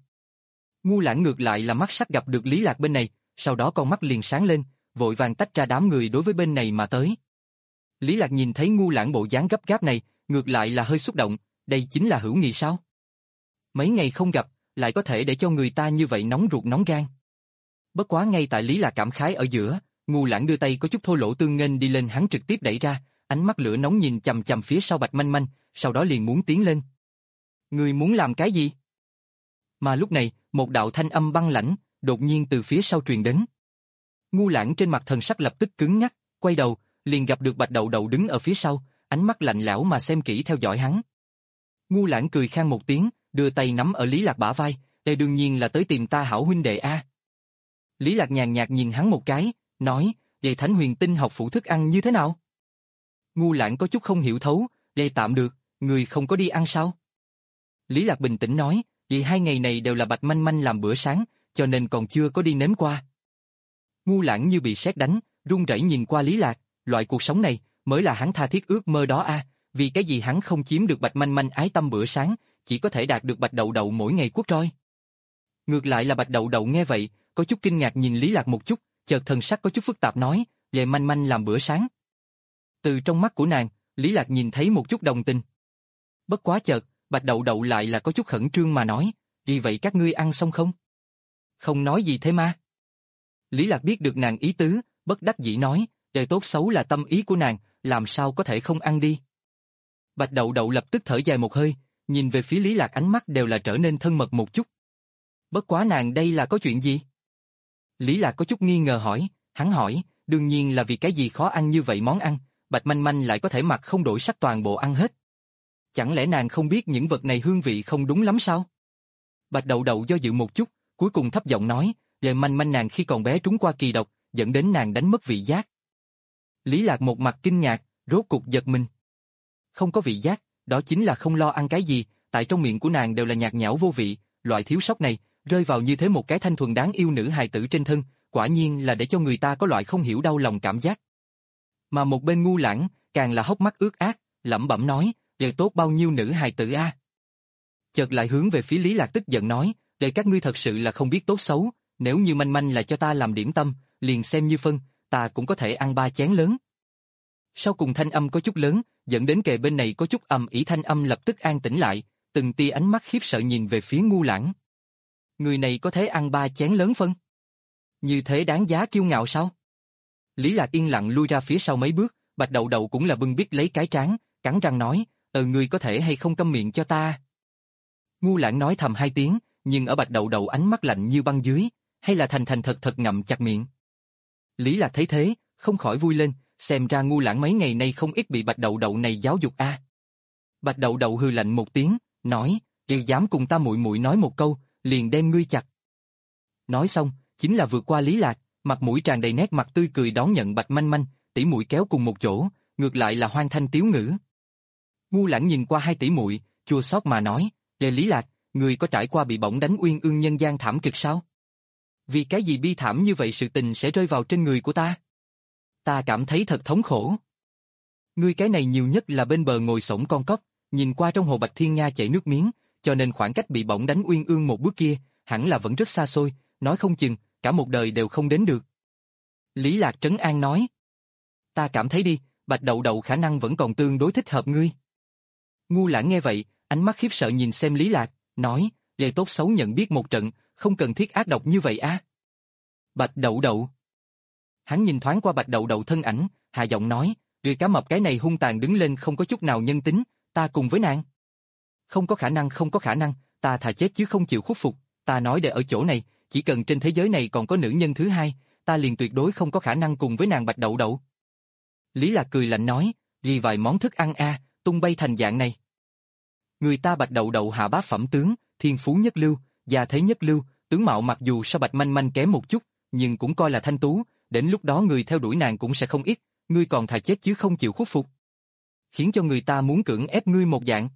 Ngu Lãng ngược lại là mắt sắc gặp được Lý Lạc bên này, sau đó con mắt liền sáng lên, vội vàng tách ra đám người đối với bên này mà tới. Lý Lạc nhìn thấy Ngu Lãng bộ dáng gấp gáp này, ngược lại là hơi xúc động, đây chính là hữu nghị sao? Mấy ngày không gặp, lại có thể để cho người ta như vậy nóng ruột nóng gan. Bất quá ngay tại Lý Lạc cảm khái ở giữa, Ngu Lãng đưa tay có chút thô lỗ tương nghênh đi lên hắn trực tiếp đẩy ra, ánh mắt lửa nóng nhìn chằm chằm phía sau Bạch Manh Manh, sau đó liền muốn tiến lên. Ngươi muốn làm cái gì? Mà lúc này, một đạo thanh âm băng lãnh, đột nhiên từ phía sau truyền đến. Ngu Lãng trên mặt thần sắc lập tức cứng nhắc, quay đầu, liền gặp được Bạch Đậu Đậu đứng ở phía sau, ánh mắt lạnh lẽo mà xem kỹ theo dõi hắn. Ngu Lãng cười khan một tiếng, đưa tay nắm ở Lý Lạc bả vai, đây đương nhiên là tới tìm ta hảo huynh đệ a. Lý Lạc nhàn nhạt nhìn hắn một cái, nói, vậy Thánh Huyền Tinh học phủ thức ăn như thế nào? Ngu Lãng có chút không hiểu thấu, đây tạm được, người không có đi ăn sao? Lý Lạc bình tĩnh nói, vì hai ngày này đều là Bạch Manh Manh làm bữa sáng, cho nên còn chưa có đi nếm qua. Ngu Lãng như bị sét đánh, run rẩy nhìn qua Lý Lạc, loại cuộc sống này mới là hắn tha thiết ước mơ đó a, vì cái gì hắn không chiếm được Bạch Manh Manh ái tâm bữa sáng, chỉ có thể đạt được Bạch Đậu Đậu mỗi ngày quất roi. Ngược lại là Bạch Đậu Đậu nghe vậy, có chút kinh ngạc nhìn Lý Lạc một chút, chợt thần sắc có chút phức tạp nói, về Manh Manh làm bữa sáng. Từ trong mắt của nàng, Lý Lạc nhìn thấy một chút đồng tình. Bất quá chợt, Bạch Đậu Đậu lại là có chút khẩn trương mà nói, vì vậy các ngươi ăn xong không? Không nói gì thế mà. Lý Lạc biết được nàng ý tứ, bất đắc dĩ nói, đời tốt xấu là tâm ý của nàng, làm sao có thể không ăn đi. Bạch Đậu Đậu lập tức thở dài một hơi, nhìn về phía Lý Lạc ánh mắt đều là trở nên thân mật một chút. Bất quá nàng đây là có chuyện gì? Lý Lạc có chút nghi ngờ hỏi, hắn hỏi, đương nhiên là vì cái gì khó ăn như vậy món ăn, Bạch Manh Manh lại có thể mặt không đổi sắc toàn bộ ăn hết. Chẳng lẽ nàng không biết những vật này hương vị không đúng lắm sao? Bạch Đậu Đậu do dự một chút, cuối cùng thấp giọng nói, lời Manh Manh nàng khi còn bé trúng qua kỳ độc, dẫn đến nàng đánh mất vị giác. Lý Lạc một mặt kinh ngạc, rốt cục giật mình. Không có vị giác, đó chính là không lo ăn cái gì, tại trong miệng của nàng đều là nhạt nhẽo vô vị, loại thiếu sót này, rơi vào như thế một cái thanh thuần đáng yêu nữ hài tử trên thân, quả nhiên là để cho người ta có loại không hiểu đau lòng cảm giác. Mà một bên Ngu Lãng, càng là hốc mắt ướt át, lẩm bẩm nói, đều tốt bao nhiêu nữ hài tử a. Chợt lại hướng về phía Lý Lạc tức giận nói, để các ngươi thật sự là không biết tốt xấu, nếu như Manh Manh là cho ta làm điểm tâm, liền xem như phân, ta cũng có thể ăn ba chén lớn. Sau cùng thanh âm có chút lớn, dẫn đến kề bên này có chút ầm ĩ, thanh âm lập tức an tĩnh lại, từng tia ánh mắt khiếp sợ nhìn về phía Ngu Lãng. Người này có thể ăn ba chén lớn phân? Như thế đáng giá kiêu ngạo sao? Lý Lạc yên lặng lui ra phía sau mấy bước, Bạch Đậu Đậu cũng là bưng biết lấy cái trán, cắn răng nói, ờ người có thể hay không câm miệng cho ta? Ngu Lãng nói thầm hai tiếng, nhưng ở Bạch Đậu Đậu ánh mắt lạnh như băng dưới, hay là thành thành thật thật ngậm chặt miệng. Lý Lạc thấy thế, không khỏi vui lên, xem ra Ngu Lãng mấy ngày nay không ít bị Bạch Đậu Đậu này giáo dục a. Bạch Đậu Đậu hừ lạnh một tiếng, nói, "Ngươi dám cùng ta muội muội nói một câu, liền đem ngươi chặt." Nói xong, chính là vượt qua Lý Lạc, mặt mũi tràn đầy nét mặt tươi cười đón nhận Bạch Manh Manh, tỷ muội kéo cùng một chỗ, ngược lại là hoang thanh tiếu ngữ. Ngu Lãng nhìn qua hai tỷ muội, chua xót mà nói, "Lê Lý Lạc, ngươi có trải qua bị bổng đánh uyên ương nhân gian thảm kịch sao? Vì cái gì bi thảm như vậy sự tình sẽ rơi vào trên người của ta? Ta cảm thấy thật thống khổ." Ngươi cái này nhiều nhất là bên bờ ngồi xổm con cóc, nhìn qua trong hồ Bạch Thiên Nga chảy nước miếng, cho nên khoảng cách bị bổng đánh uyên ương một bước kia, hẳn là vẫn rất xa xôi, nói không chừng, cả một đời đều không đến được. Lý Lạc trấn an nói, ta cảm thấy đi, Bạch Đậu Đậu khả năng vẫn còn tương đối thích hợp ngươi. Ngu Lãng nghe vậy, ánh mắt khiếp sợ nhìn xem Lý Lạc, nói, để tốt xấu nhận biết một trận, không cần thiết ác độc như vậy á. Bạch Đậu Đậu. Hắn nhìn thoáng qua Bạch Đậu Đậu thân ảnh, hạ giọng nói, người cá mập cái này hung tàn đứng lên không có chút nào nhân tính, ta cùng với nàng. Không có khả năng không có khả năng, ta thà chết chứ không chịu khuất phục, ta nói để ở chỗ này, chỉ cần trên thế giới này còn có nữ nhân thứ hai, ta liền tuyệt đối không có khả năng cùng với nàng Bạch Đậu Đậu. Lý Lạc cười lạnh nói, ghi vài món thức ăn a, tung bay thành dạng này. Người ta Bạch Đậu Đậu hạ bá phẩm tướng, thiên phú nhất lưu, gia thế nhất lưu, tướng mạo mặc dù so Bạch Manh Manh kém một chút, nhưng cũng coi là thanh tú, đến lúc đó người theo đuổi nàng cũng sẽ không ít, ngươi còn thà chết chứ không chịu khuất phục. Khiến cho người ta muốn cưỡng ép ngươi một dạng.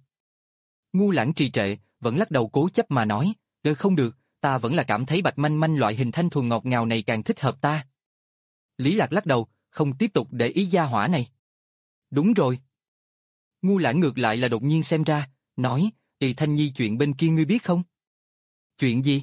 Ngu Lãng trì trệ, vẫn lắc đầu cố chấp mà nói, "Đơ không được, ta vẫn là cảm thấy Bạch Manh Manh loại hình thanh thuần ngọt ngào này càng thích hợp ta." Lý Lạc lắc đầu, không tiếp tục để ý gia hỏa này. Đúng rồi. Ngu Lãng ngược lại là đột nhiên xem ra, nói, "Ì Thanh Nhi chuyện bên kia ngươi biết không?" Chuyện gì?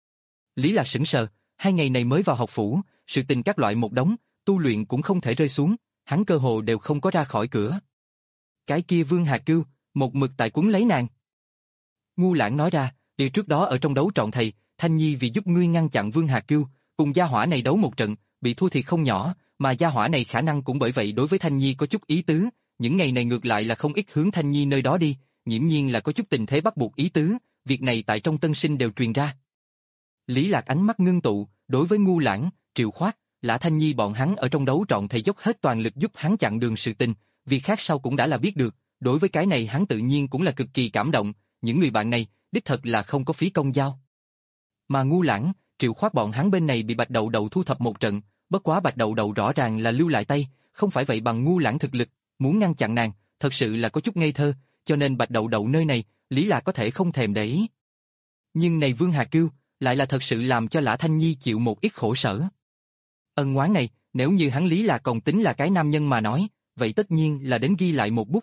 Lý Lạc sững sờ, hai ngày này mới vào học phủ, sự tình các loại một đống, tu luyện cũng không thể rơi xuống, hắn cơ hồ đều không có ra khỏi cửa. Cái kia Vương Hà Cưu, một mực tại quấn lấy nàng. Ngu Lãng nói ra, điều trước đó ở trong đấu trọn thầy, Thanh Nhi vì giúp ngươi ngăn chặn Vương Hà Cưu, cùng gia hỏa này đấu một trận, bị thua thiệt không nhỏ, mà gia hỏa này khả năng cũng bởi vậy đối với Thanh Nhi có chút ý tứ, những ngày này ngược lại là không ít hướng Thanh Nhi nơi đó đi, nghiễm nhiên là có chút tình thế bắt buộc ý tứ, việc này tại trong tân sinh đều truyền ra. Lý Lạc ánh mắt ngưng tụ, đối với Ngu Lãng, Triệu Khoát, Lã Thanh Nhi bọn hắn ở trong đấu trọn thầy dốc hết toàn lực giúp hắn chặn đường sự tình, việc khác sau cũng đã là biết được, đối với cái này hắn tự nhiên cũng là cực kỳ cảm động, những người bạn này, đích thật là không có phí công giao. Mà Ngu Lãng, Triệu Khoát bọn hắn bên này bị Bạch Đậu Đậu thu thập một trận, bất quá Bạch Đậu Đậu rõ ràng là lưu lại tay, không phải vậy bằng Ngu Lãng thực lực, muốn ngăn chặn nàng, thật sự là có chút ngây thơ, cho nên Bạch Đậu Đậu nơi này, Lý Lạc có thể không thèm để ý. Nhưng này Vương Hà Cưu, lại là thật sự làm cho Lã Thanh Nhi chịu một ít khổ sở. Ân oán này, nếu như hắn Lý Lạc còn tính là cái nam nhân mà nói, vậy tất nhiên là đến ghi lại một bút.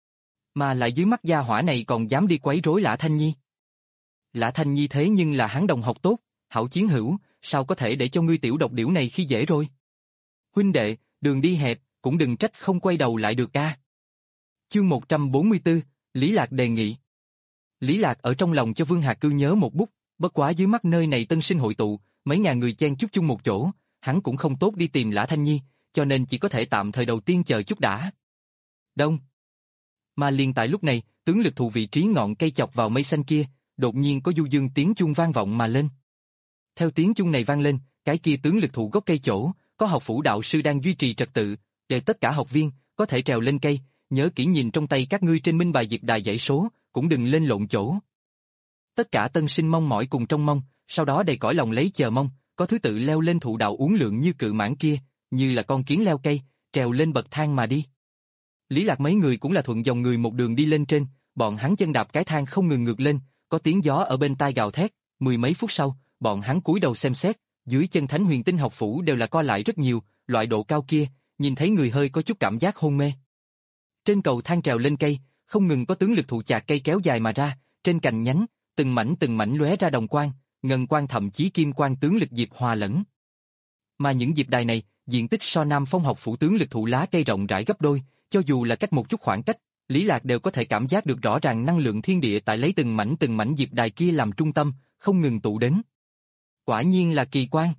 Mà lại dưới mắt gia hỏa này còn dám đi quấy rối Lã Thanh Nhi. Lã Thanh Nhi thế nhưng là hắn đồng học tốt, hảo chiến hữu, sao có thể để cho ngươi tiểu độc điểu này khi dễ rồi. Huynh đệ, đường đi hẹp, cũng đừng trách không quay đầu lại được a. Chương một trăm bốn mươi tư, Lý Lạc đề nghị. Lý Lạc ở trong lòng cho Vương Hà Cưu nhớ một bút, bất quá dưới mắt nơi này tân sinh hội tụ, mấy ngàn người chen chúc chung một chỗ, hắn cũng không tốt đi tìm Lã Thanh Nhi, cho nên chỉ có thể tạm thời đầu tiên chờ chút đã. Đông. Mà liền tại lúc này, tướng lực thụ vị trí ngọn cây chọc vào mây xanh kia, đột nhiên có du dương tiếng chuông vang vọng mà lên. Theo tiếng chuông này vang lên, cái kia tướng lực thụ gốc cây chỗ, có học phủ đạo sư đang duy trì trật tự, để tất cả học viên có thể trèo lên cây, nhớ kỹ nhìn trong tay các ngươi trên minh bài diệp đài dãy số, cũng đừng lên lộn chỗ. Tất cả tân sinh mong mỏi cùng trong mong, sau đó đầy cõi lòng lấy chờ mong, có thứ tự leo lên thụ đạo uốn lượn như cự mãng kia, như là con kiến leo cây, trèo lên bậc thang mà đi. Lý Lạc mấy người cũng là thuận dòng người một đường đi lên trên, bọn hắn chân đạp cái thang không ngừng ngược lên, có tiếng gió ở bên tai gào thét, mười mấy phút sau, bọn hắn cúi đầu xem xét, dưới chân Thánh Huyền Tinh học phủ đều là co lại rất nhiều, loại độ cao kia, nhìn thấy người hơi có chút cảm giác hôn mê. Trên cầu thang trèo lên cây, không ngừng có tướng lực thụ chạc cây kéo dài mà ra, trên cành nhánh, từng mảnh từng mảnh lóe ra đồng quang, ngân quang thậm chí kim quang tướng lực diệp hòa lẫn. Mà những diệp đài này, diện tích so Nam Phong học phủ tướng lực thụ lá cây rộng rãi gấp đôi, cho dù là cách một chút khoảng cách, Lý Lạc đều có thể cảm giác được rõ ràng năng lượng thiên địa tại lấy từng mảnh từng mảnh diệp đài kia làm trung tâm, không ngừng tụ đến. Quả nhiên là kỳ quan.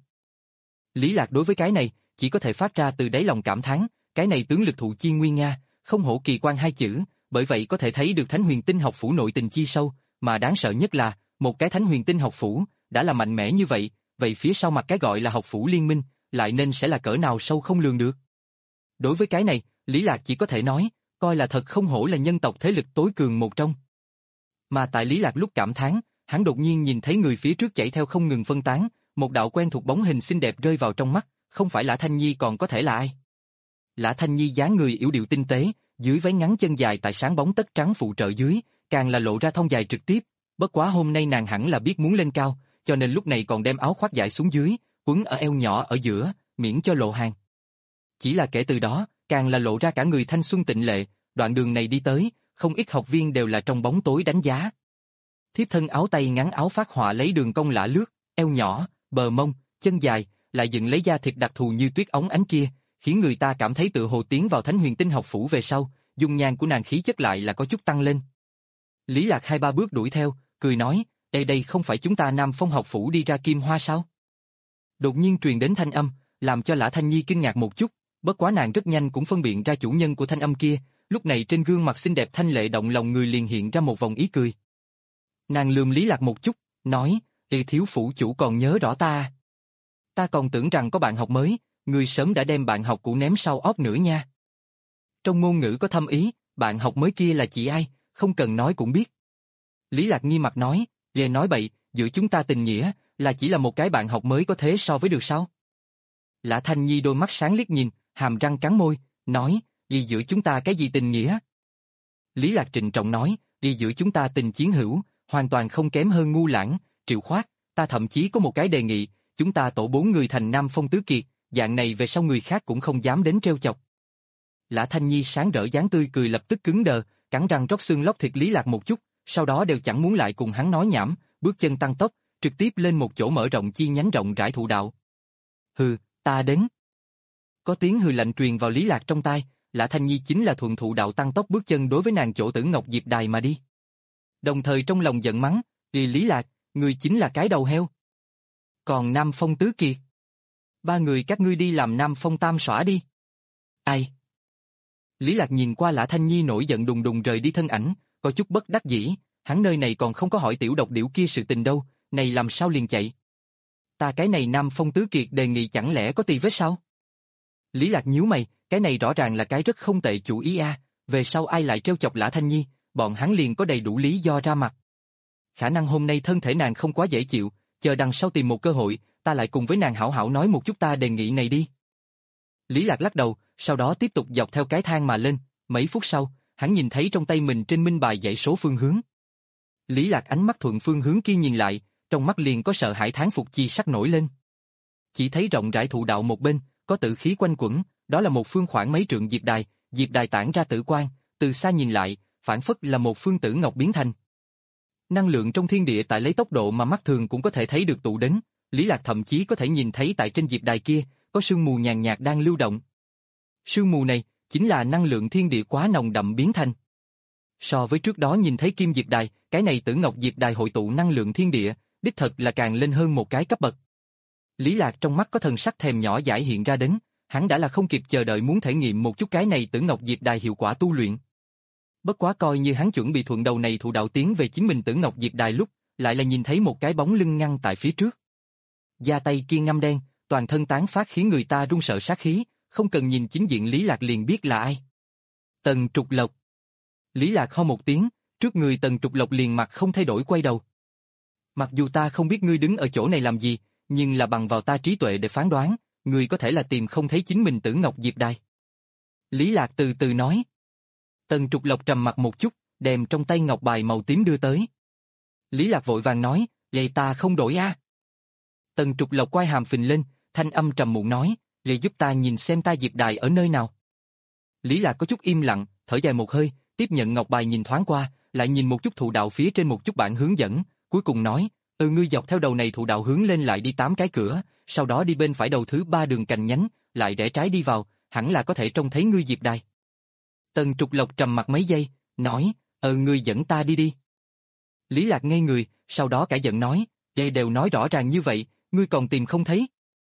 Lý Lạc đối với cái này, chỉ có thể phát ra từ đáy lòng cảm thán, cái này tướng lực thụ chi nguyên nga, không hổ kỳ quan hai chữ, bởi vậy có thể thấy được Thánh Huyền Tinh học phủ nội tình chi sâu, mà đáng sợ nhất là, một cái Thánh Huyền Tinh học phủ, đã là mạnh mẽ như vậy, vậy phía sau mặt cái gọi là học phủ liên minh, lại nên sẽ là cỡ nào sâu không lường được. Đối với cái này, Lý Lạc chỉ có thể nói, coi là thật không hổ là nhân tộc thế lực tối cường một trong. Mà tại Lý Lạc lúc cảm thán, hắn đột nhiên nhìn thấy người phía trước chạy theo không ngừng phân tán, một đạo quen thuộc bóng hình xinh đẹp rơi vào trong mắt, không phải Lã Thanh Nhi còn có thể là ai. Lã Thanh Nhi dáng người yểu điệu tinh tế, dưới váy ngắn chân dài tại sáng bóng tất trắng phụ trợ dưới, càng là lộ ra thon dài trực tiếp, bất quá hôm nay nàng hẳn là biết muốn lên cao, cho nên lúc này còn đem áo khoác dài xuống dưới, quấn ở eo nhỏ ở giữa, miễn cho lộ hàng. Chỉ là kể từ đó, càng là lộ ra cả người thanh xuân tịnh lệ, đoạn đường này đi tới, không ít học viên đều là trong bóng tối đánh giá. Thiếp thân áo tay ngắn áo phát họa lấy đường cong lạ lướt, eo nhỏ, bờ mông, chân dài, lại dựng lấy da thịt đặc thù như tuyết óng ánh kia, khiến người ta cảm thấy tự hồ tiến vào Thánh Huyền Tinh học phủ về sau, dung nhan của nàng khí chất lại là có chút tăng lên. Lý Lạc hai ba bước đuổi theo, cười nói, đây đây không phải chúng ta Nam Phong học phủ đi ra Kim Hoa sao? Đột nhiên truyền đến thanh âm, làm cho Lã Thanh Nhi kinh ngạc một chút, bất quá nàng rất nhanh cũng phân biện ra chủ nhân của thanh âm kia, lúc này trên gương mặt xinh đẹp thanh lệ động lòng người liền hiện ra một vòng ý cười. Nàng lườm Lý Lạc một chút, nói, "Ê thiếu phủ chủ còn nhớ rõ ta. Ta còn tưởng rằng có bạn học mới, người sớm đã đem bạn học cũ ném sau óc nữa nha." Trong ngôn ngữ có thâm ý, bạn học mới kia là chị ai, không cần nói cũng biết. Lý Lạc nghi mặt nói, "Lê nói bậy, giữa chúng ta tình nghĩa, là chỉ là một cái bạn học mới có thế so với được sao?" Lã Thanh Nhi đôi mắt sáng liếc nhìn, hàm răng cắn môi, nói, "Đi giữa chúng ta cái gì tình nghĩa?" Lý Lạc trịnh trọng nói, "Đi giữa chúng ta tình chiến hữu, hoàn toàn không kém hơn Ngu Lãng, Triệu Khoát, ta thậm chí có một cái đề nghị, chúng ta tổ bốn người thành Nam Phong tứ kiệt, dạng này về sau người khác cũng không dám đến trêu chọc." Lã Thanh Nhi sáng rỡ dáng tươi cười lập tức cứng đờ, cắn răng róc xương lóc thịt Lý Lạc một chút, sau đó đều chẳng muốn lại cùng hắn nói nhảm, bước chân tăng tốc, trực tiếp lên một chỗ mở rộng chi nhánh rộng rãi thụ đạo. "Hừ, ta đến." Có tiếng hừ lạnh truyền vào Lý Lạc trong tai, Lã Thanh Nhi chính là thuận thụ đạo tăng tốc bước chân đối với nàng chỗ Tử Ngọc Diệp Đài mà đi. Đồng thời trong lòng giận mắng, "Lý Lý Lạc, người chính là cái đầu heo. Còn Nam Phong tứ kiệt, ba người các ngươi đi làm Nam Phong tam xõa đi." Ai? Lý Lạc nhìn qua Lã Thanh Nhi nổi giận đùng đùng rời đi thân ảnh, có chút bất đắc dĩ, hắn nơi này còn không có hỏi tiểu độc điểu kia sự tình đâu, này làm sao liền chạy? Ta cái này Nam Phong tứ kiệt đề nghị chẳng lẽ có tì vết sao? Lý Lạc nhíu mày, cái này rõ ràng là cái rất không tệ chủ ý a, về sau ai lại trêu chọc Lã Thanh Nhi, bọn hắn liền có đầy đủ lý do ra mặt. Khả năng hôm nay thân thể nàng không quá dễ chịu, chờ đằng sau tìm một cơ hội, ta lại cùng với nàng hảo hảo nói một chút ta đề nghị này đi. Lý Lạc lắc đầu, sau đó tiếp tục dọc theo cái thang mà lên, mấy phút sau, hắn nhìn thấy trong tay mình trên minh bài dãy số phương hướng. Lý Lạc ánh mắt thuận phương hướng kia nhìn lại, trong mắt liền có sợ hãi thán phục chi sắc nổi lên. Chỉ thấy rộng rãi thụ đạo một bên, có tử khí quanh quẩn, đó là một phương khoảng mấy trượng diệp đài, diệp đài tản ra tử quang, từ xa nhìn lại, phản phất là một phương tử ngọc biến thành. Năng lượng trong thiên địa tại lấy tốc độ mà mắt thường cũng có thể thấy được tụ đến, Lý Lạc thậm chí có thể nhìn thấy tại trên diệp đài kia, có sương mù nhàn nhạt đang lưu động. Sương mù này, chính là năng lượng thiên địa quá nồng đậm biến thành. So với trước đó nhìn thấy kim diệp đài, cái này tử ngọc diệp đài hội tụ năng lượng thiên địa, đích thật là càng lên hơn một cái cấp bậc. Lý Lạc trong mắt có thần sắc thèm nhỏ dãi hiện ra đến, hắn đã là không kịp chờ đợi muốn thể nghiệm một chút cái này tử ngọc diệp đài hiệu quả tu luyện. Bất quá coi như hắn chuẩn bị thuận đầu này thụ đạo tiến về chính mình Tử Ngọc Diệp Đài lúc, lại là nhìn thấy một cái bóng lưng ngăn tại phía trước. Da tay kia ngăm đen, toàn thân tán phát khiến người ta run sợ sát khí, không cần nhìn chính diện Lý Lạc liền biết là ai. Tần Trục Lộc. Lý Lạc ho một tiếng, trước người Tần Trục Lộc liền mặt không thay đổi quay đầu. Mặc dù ta không biết ngươi đứng ở chỗ này làm gì, nhưng là bằng vào ta trí tuệ để phán đoán, ngươi có thể là tìm không thấy chính mình Tử Ngọc Diệp Đài. Lý Lạc từ từ nói. Tần Trục Lộc trầm mặt một chút, đem trong tay ngọc bài màu tím đưa tới. Lý Lạc vội vàng nói, vậy ta không đổi a. Tần Trục Lộc quay hàm phình lên, thanh âm trầm muộn nói, vậy giúp ta nhìn xem ta Diệp Đài ở nơi nào. Lý Lạc có chút im lặng, thở dài một hơi, tiếp nhận ngọc bài nhìn thoáng qua, lại nhìn một chút thụ đạo phía trên một chút bản hướng dẫn, cuối cùng nói, ừ ngươi dọc theo đầu này thụ đạo hướng lên lại đi tám cái cửa, sau đó đi bên phải đầu thứ ba đường cành nhánh, lại rẽ trái đi vào, hẳn là có thể trông thấy ngươi Diệp Đài. Tần Trục Lộc trầm mặt mấy giây, nói, ờ ngươi dẫn ta đi đi. Lý Lạc ngây người, sau đó cả giận nói, đây đều nói rõ ràng như vậy, ngươi còn tìm không thấy.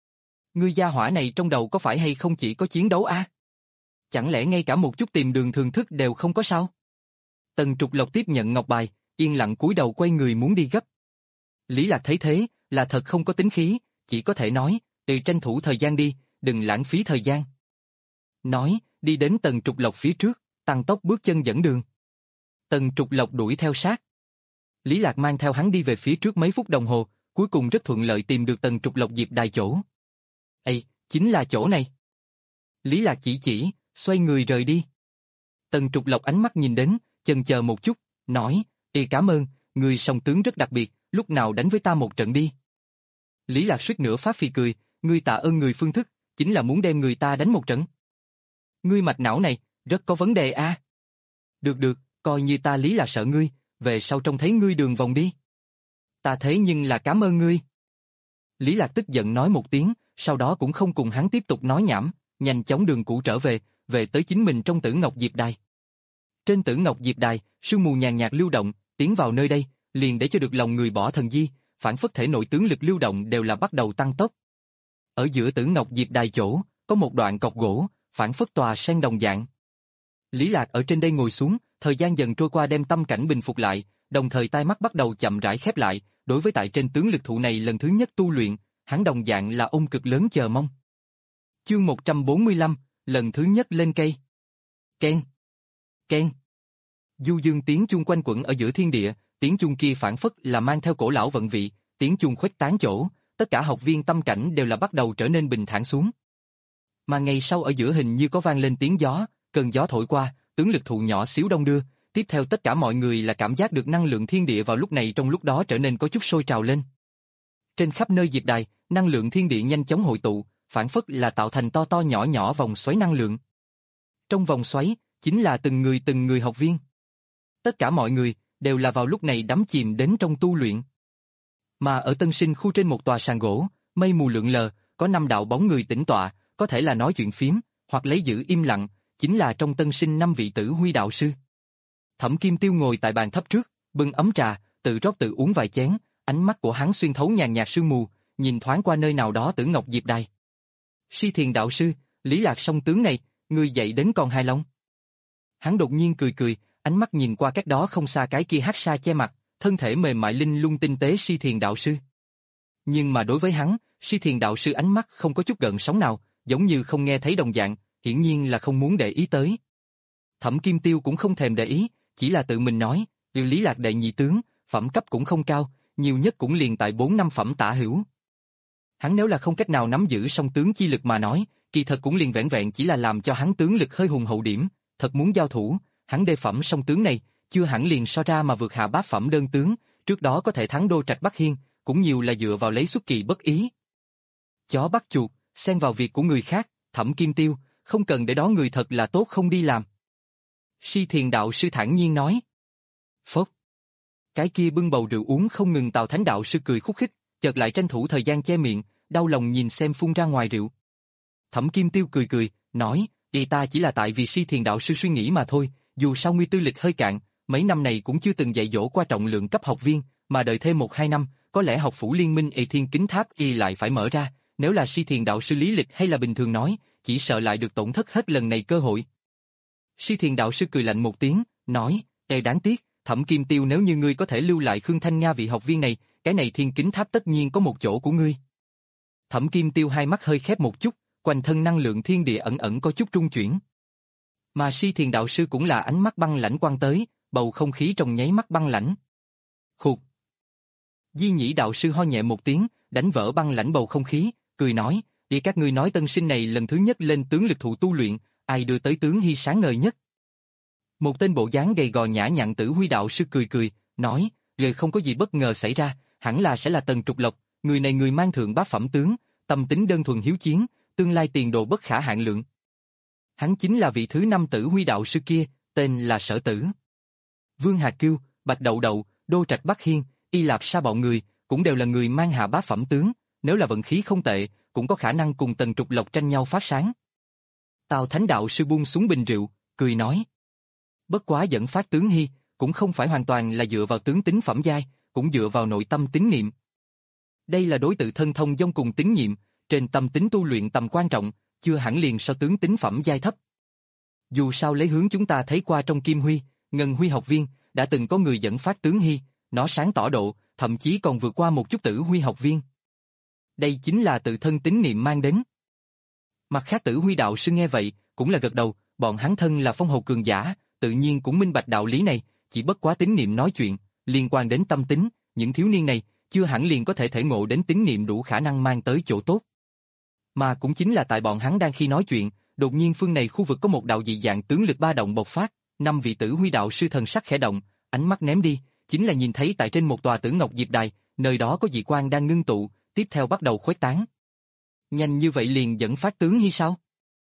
Ngươi gia hỏa này trong đầu có phải hay không chỉ có chiến đấu a? Chẳng lẽ ngay cả một chút tìm đường thường thức đều không có sao? Tần Trục Lộc tiếp nhận ngọc bài, yên lặng cúi đầu quay người muốn đi gấp. Lý Lạc thấy thế, là thật không có tính khí, chỉ có thể nói, từ tranh thủ thời gian đi, đừng lãng phí thời gian. Nói, đi đến Tần Trục Lộc phía trước, tăng tốc bước chân dẫn đường. Tần Trục Lộc đuổi theo sát. Lý Lạc mang theo hắn đi về phía trước mấy phút đồng hồ, cuối cùng rất thuận lợi tìm được Tần Trục Lộc Diệp Đài chỗ. Ê, chính là chỗ này. Lý Lạc chỉ chỉ, xoay người rời đi. Tần Trục Lộc ánh mắt nhìn đến, chần chờ một chút, nói, ê cảm ơn, người song tướng rất đặc biệt, lúc nào đánh với ta một trận đi. Lý Lạc suýt nữa phát phì cười, ngươi tạ ơn người phương thức, chính là muốn đem người ta đánh một trận. Ngươi mạch não này, rất có vấn đề a. À? Được được, coi như ta Lý Lạc sợ ngươi, về sau trông thấy ngươi đường vòng đi. Ta thế nhưng là cảm ơn ngươi. Lý Lạc tức giận nói một tiếng, sau đó cũng không cùng hắn tiếp tục nói nhảm, nhanh chóng đường cũ trở về, về tới chính mình trong Tử Ngọc Diệp Đài. Trên Tử Ngọc Diệp Đài, sương mù nhàn nhạt lưu động, tiến vào nơi đây, liền để cho được lòng người bỏ thần di, phản phất thể nội tướng lực lưu động đều là bắt đầu tăng tốc. Ở giữa Tử Ngọc Diệp Đài chỗ, có một đoạn cọc gỗ, phản phất tòa sen đồng dạng. Lý Lạc ở trên đây ngồi xuống, thời gian dần trôi qua đem tâm cảnh bình phục lại, đồng thời tai mắt bắt đầu chậm rãi khép lại, đối với tại trên tướng lực thụ này lần thứ nhất tu luyện, hắn đồng dạng là ôm cực lớn chờ mong. Chương một trăm bốn mươi lăm, lần thứ nhất lên cây. Ken. Ken. Du dương tiếng chuông quanh quẩn ở giữa thiên địa, tiếng chuông kia phản phất là mang theo cổ lão vận vị, tiếng chuông khuếch tán chỗ, tất cả học viên tâm cảnh đều là bắt đầu trở nên bình thản xuống. Mà ngày sau ở giữa hình như có vang lên tiếng gió, cơn gió thổi qua, tướng lực thụ nhỏ xíu đông đưa, tiếp theo tất cả mọi người là cảm giác được năng lượng thiên địa vào lúc này trong lúc đó trở nên có chút sôi trào lên. Trên khắp nơi Diệp Đài, năng lượng thiên địa nhanh chóng hội tụ, phản phất là tạo thành to to nhỏ nhỏ vòng xoáy năng lượng. Trong vòng xoáy, chính là từng người từng người học viên. Tất cả mọi người đều là vào lúc này đắm chìm đến trong tu luyện. Mà ở Tân Sinh khu trên một tòa sàn gỗ, mây mù lượn lờ, có năm đạo bóng người tĩnh tọa, có thể là nói chuyện phiếm, hoặc lấy giữ im lặng, chính là trong Tân Sinh năm vị Tử Huy đạo sư. Thẩm Kim Tiêu ngồi tại bàn thấp trước, bưng ấm trà, tự rót tự uống vài chén, ánh mắt của hắn xuyên thấu nhàn nhạt sương mù, nhìn thoáng qua nơi nào đó Tử Ngọc Diệp Đài. Si Thiền đạo sư, Lý Lạc song tướng này, ngươi dạy đến còn hài lòng. Hắn đột nhiên cười cười, ánh mắt nhìn qua cách đó không xa cái kia hắc sa che mặt, thân thể mềm mại linh lung tinh tế Si Thiền đạo sư. Nhưng mà đối với hắn, Si Thiền đạo sư ánh mắt không có chút gợn sóng nào, giống như không nghe thấy đồng dạng, hiển nhiên là không muốn để ý tới. Thẩm Kim Tiêu cũng không thèm để ý, chỉ là tự mình nói, Lý Lý Lạc đệ nhị tướng, phẩm cấp cũng không cao, nhiều nhất cũng liền tại bốn năm phẩm tả hữu. Hắn nếu là không cách nào nắm giữ song tướng chi lực mà nói, kỳ thật cũng liền vẹn vẹn chỉ là làm cho hắn tướng lực hơi hùng hậu điểm, thật muốn giao thủ, hắn đề phẩm song tướng này, chưa hẳn liền so ra mà vượt hạ bát phẩm đơn tướng, trước đó có thể thắng Đô Trạch Bắc Hiên, cũng nhiều là dựa vào lấy xuất kỳ bất ý. Chó bắt chuột, xen vào việc của người khác, Thẩm Kim Tiêu, không cần để đó người thật là tốt không đi làm. Si Thiền đạo sư thản nhiên nói. Phốt. Cái kia bưng bầu rượu uống không ngừng Tào Thánh đạo sư cười khúc khích, chợt lại tranh thủ thời gian che miệng, đau lòng nhìn xem phun ra ngoài rượu. Thẩm Kim Tiêu cười cười, nói, ý ta chỉ là tại vì Si Thiền đạo sư suy nghĩ mà thôi, dù sao nguy tư lịch hơi cạn, mấy năm này cũng chưa từng dạy dỗ qua trọng lượng cấp học viên, mà đợi thêm một hai năm, có lẽ học phủ liên minh Ê Thiên Kính Tháp y lại phải mở ra, nếu là Si Thiền đạo sư lý lịch hay là bình thường nói, chỉ sợ lại được tổn thất hết lần này cơ hội. Si Thiền đạo sư cười lạnh một tiếng, nói, ê đáng tiếc, Thẩm Kim Tiêu nếu như ngươi có thể lưu lại Khương Thanh Nga vị học viên này, cái này thiên kính tháp tất nhiên có một chỗ của ngươi. Thẩm Kim Tiêu hai mắt hơi khép một chút, quanh thân năng lượng thiên địa ẩn ẩn có chút trung chuyển. Mà Si Thiền đạo sư cũng là ánh mắt băng lãnh quan tới, bầu không khí trong nháy mắt băng lãnh. Khục. Di Nhĩ đạo sư ho nhẹ một tiếng, đánh vỡ băng lãnh bầu không khí, cười nói, "Vậy các ngươi nói tân sinh này lần thứ nhất lên tướng lực thụ tu luyện, ai đưa tới tướng hy sáng ngời nhất?" Một tên bộ dáng gầy gò nhã nhặn Tử Huy đạo sư cười cười, nói, "Lời không có gì bất ngờ xảy ra, hẳn là sẽ là Tần Trục Lộc, người này người mang thượng bá phẩm tướng, tâm tính đơn thuần hiếu chiến, tương lai tiền đồ bất khả hạn lượng." Hắn chính là vị thứ năm Tử Huy đạo sư kia, tên là Sở Tử. Vương Hà Kiêu, Bạch Đậu Đậu, Đô Trạch Bắc Hiên, Y Lạp Sa bọn người, cũng đều là người mang hạ bá phẩm tướng, nếu là vận khí không tệ, cũng có khả năng cùng Tần Trục Lộc tranh nhau phát sáng. Tào Thánh đạo sư buông xuống bình rượu, cười nói, bất quá dẫn phát tướng hy, cũng không phải hoàn toàn là dựa vào tướng tính phẩm giai, cũng dựa vào nội tâm tín niệm. Đây là đối tự thân thông dong cùng tín nhiệm, trên tâm tính tu luyện tầm quan trọng, chưa hẳn liền so tướng tính phẩm giai thấp. Dù sao lấy hướng chúng ta thấy qua trong Kim Huy, Ngân Huy học viên, đã từng có người dẫn phát tướng hy, nó sáng tỏ độ, thậm chí còn vượt qua một chút Tử Huy học viên. Đây chính là tự thân tín niệm mang đến. Mặt khác Tử Huy đạo sư nghe vậy, cũng là gật đầu, bọn hắn thân là phong hầu cường giả, tự nhiên cũng minh bạch đạo lý này, chỉ bất quá tín niệm nói chuyện, liên quan đến tâm tính, những thiếu niên này, chưa hẳn liền có thể thể ngộ đến tín niệm đủ khả năng mang tới chỗ tốt. Mà cũng chính là tại bọn hắn đang khi nói chuyện, đột nhiên phương này khu vực có một đạo dị dạng tướng lực ba động bộc phát, năm vị Tử Huy đạo sư thần sắc khẽ động, ánh mắt ném đi, chính là nhìn thấy tại trên một tòa Tử Ngọc Diệp Đài, nơi đó có dị quang đang ngưng tụ, tiếp theo bắt đầu khuếch tán. Nhanh như vậy liền dẫn phát tướng hy sao?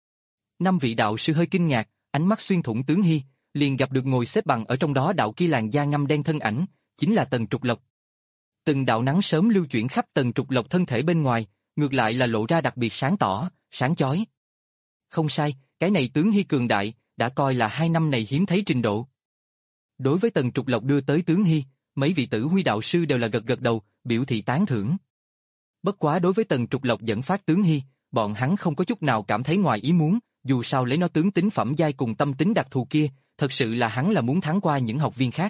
Năm vị đạo sư hơi kinh ngạc, ánh mắt xuyên thủng tướng hy, liền gặp được ngồi xếp bằng ở trong đó đạo kia làn da ngăm đen thân ảnh, chính là Tần Trục Lộc. Từng đạo nắng sớm lưu chuyển khắp Tần Trục Lộc thân thể bên ngoài, ngược lại là lộ ra đặc biệt sáng tỏ, sáng chói. Không sai, cái này tướng hy cường đại, đã coi là hai năm này hiếm thấy trình độ. Đối với Tần Trục Lộc đưa tới tướng hy, mấy vị Tử Huy đạo sư đều là gật gật đầu, biểu thị tán thưởng. Bất quá đối với Tần Trục Lộc dẫn phát tướng hy, bọn hắn không có chút nào cảm thấy ngoài ý muốn, dù sao lấy nó tướng tính phẩm giai cùng tâm tính đặc thù kia, thật sự là hắn là muốn thắng qua những học viên khác.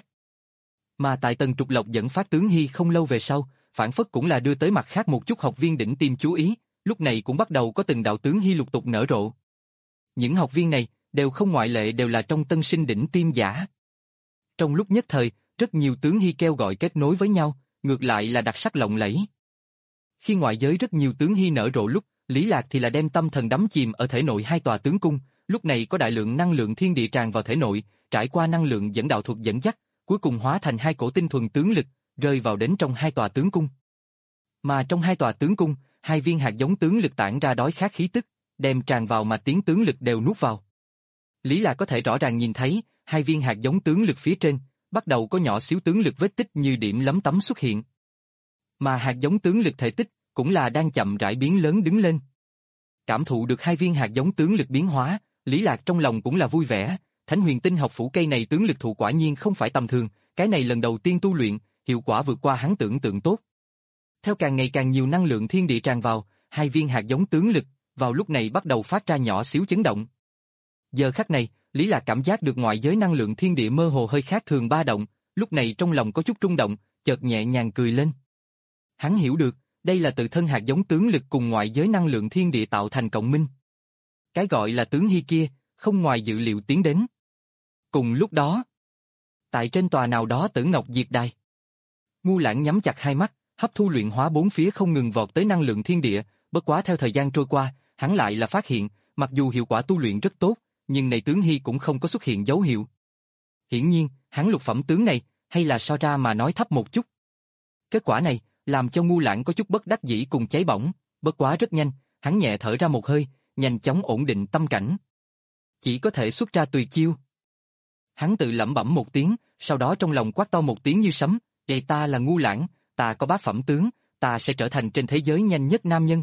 Mà tại Tần Trục Lộc dẫn phát tướng hy không lâu về sau, phản phất cũng là đưa tới mặt khác một chút học viên đỉnh tim chú ý, lúc này cũng bắt đầu có từng đạo tướng hy lục tục nở rộ. Những học viên này, đều không ngoại lệ đều là trong tân sinh đỉnh tim giả. Trong lúc nhất thời, rất nhiều tướng hy kêu gọi kết nối với nhau, ngược lại là đặc sắc lộng lẫy. Khi ngoại giới rất nhiều tướng hy nở rộ lúc, Lý Lạc thì là đem tâm thần đắm chìm ở thể nội hai tòa tướng cung, lúc này có đại lượng năng lượng thiên địa tràn vào thể nội, trải qua năng lượng dẫn đạo thuật dẫn dắt, cuối cùng hóa thành hai cổ tinh thuần tướng lực, rơi vào đến trong hai tòa tướng cung. Mà trong hai tòa tướng cung, hai viên hạt giống tướng lực tản ra đói khát khí tức, đem tràn vào mà tiếng tướng lực đều nuốt vào. Lý Lạc có thể rõ ràng nhìn thấy, hai viên hạt giống tướng lực phía trên, bắt đầu có nhỏ xíu tướng lực vết tích như điểm lấm tấm xuất hiện. Mà hạt giống tướng lực thể tích, cũng là đang chậm rãi biến lớn đứng lên. Cảm thụ được hai viên hạt giống tướng lực biến hóa, Lý Lạc trong lòng cũng là vui vẻ, Thánh Huyền Tinh học phủ cây này tướng lực thụ quả nhiên không phải tầm thường, cái này lần đầu tiên tu luyện, hiệu quả vượt qua hắn tưởng tượng tốt. Theo càng ngày càng nhiều năng lượng thiên địa tràn vào, hai viên hạt giống tướng lực, vào lúc này bắt đầu phát ra nhỏ xíu chấn động. Giờ khắc này, Lý Lạc cảm giác được ngoại giới năng lượng thiên địa mơ hồ hơi khác thường ba động, lúc này trong lòng có chút rung động, chợt nhẹ nhàng cười lên. Hắn hiểu được, đây là tự thân hạt giống tướng lực cùng ngoại giới năng lượng thiên địa tạo thành cộng minh. Cái gọi là tướng hy kia, không ngoài dự liệu tiến đến. Cùng lúc đó, tại trên tòa nào đó Tử Ngọc Diệp Đài, Ngu Lãng nhắm chặt hai mắt, hấp thu luyện hóa bốn phía không ngừng vọt tới năng lượng thiên địa, bất quá theo thời gian trôi qua, hắn lại là phát hiện, mặc dù hiệu quả tu luyện rất tốt, nhưng này tướng hy cũng không có xuất hiện dấu hiệu. Hiển nhiên, hắn lục phẩm tướng này, hay là so ra mà nói thấp một chút. Kết quả này, làm cho Ngu Lãng có chút bất đắc dĩ cùng cháy bỏng, bất quá rất nhanh, hắn nhẹ thở ra một hơi, nhanh chóng ổn định tâm cảnh. Chỉ có thể xuất ra tùy chiêu. Hắn tự lẩm bẩm một tiếng, sau đó trong lòng quát to một tiếng như sấm, "Ê, ta là Ngu Lãng, ta có bá phẩm tướng, ta sẽ trở thành trên thế giới nhanh nhất nam nhân.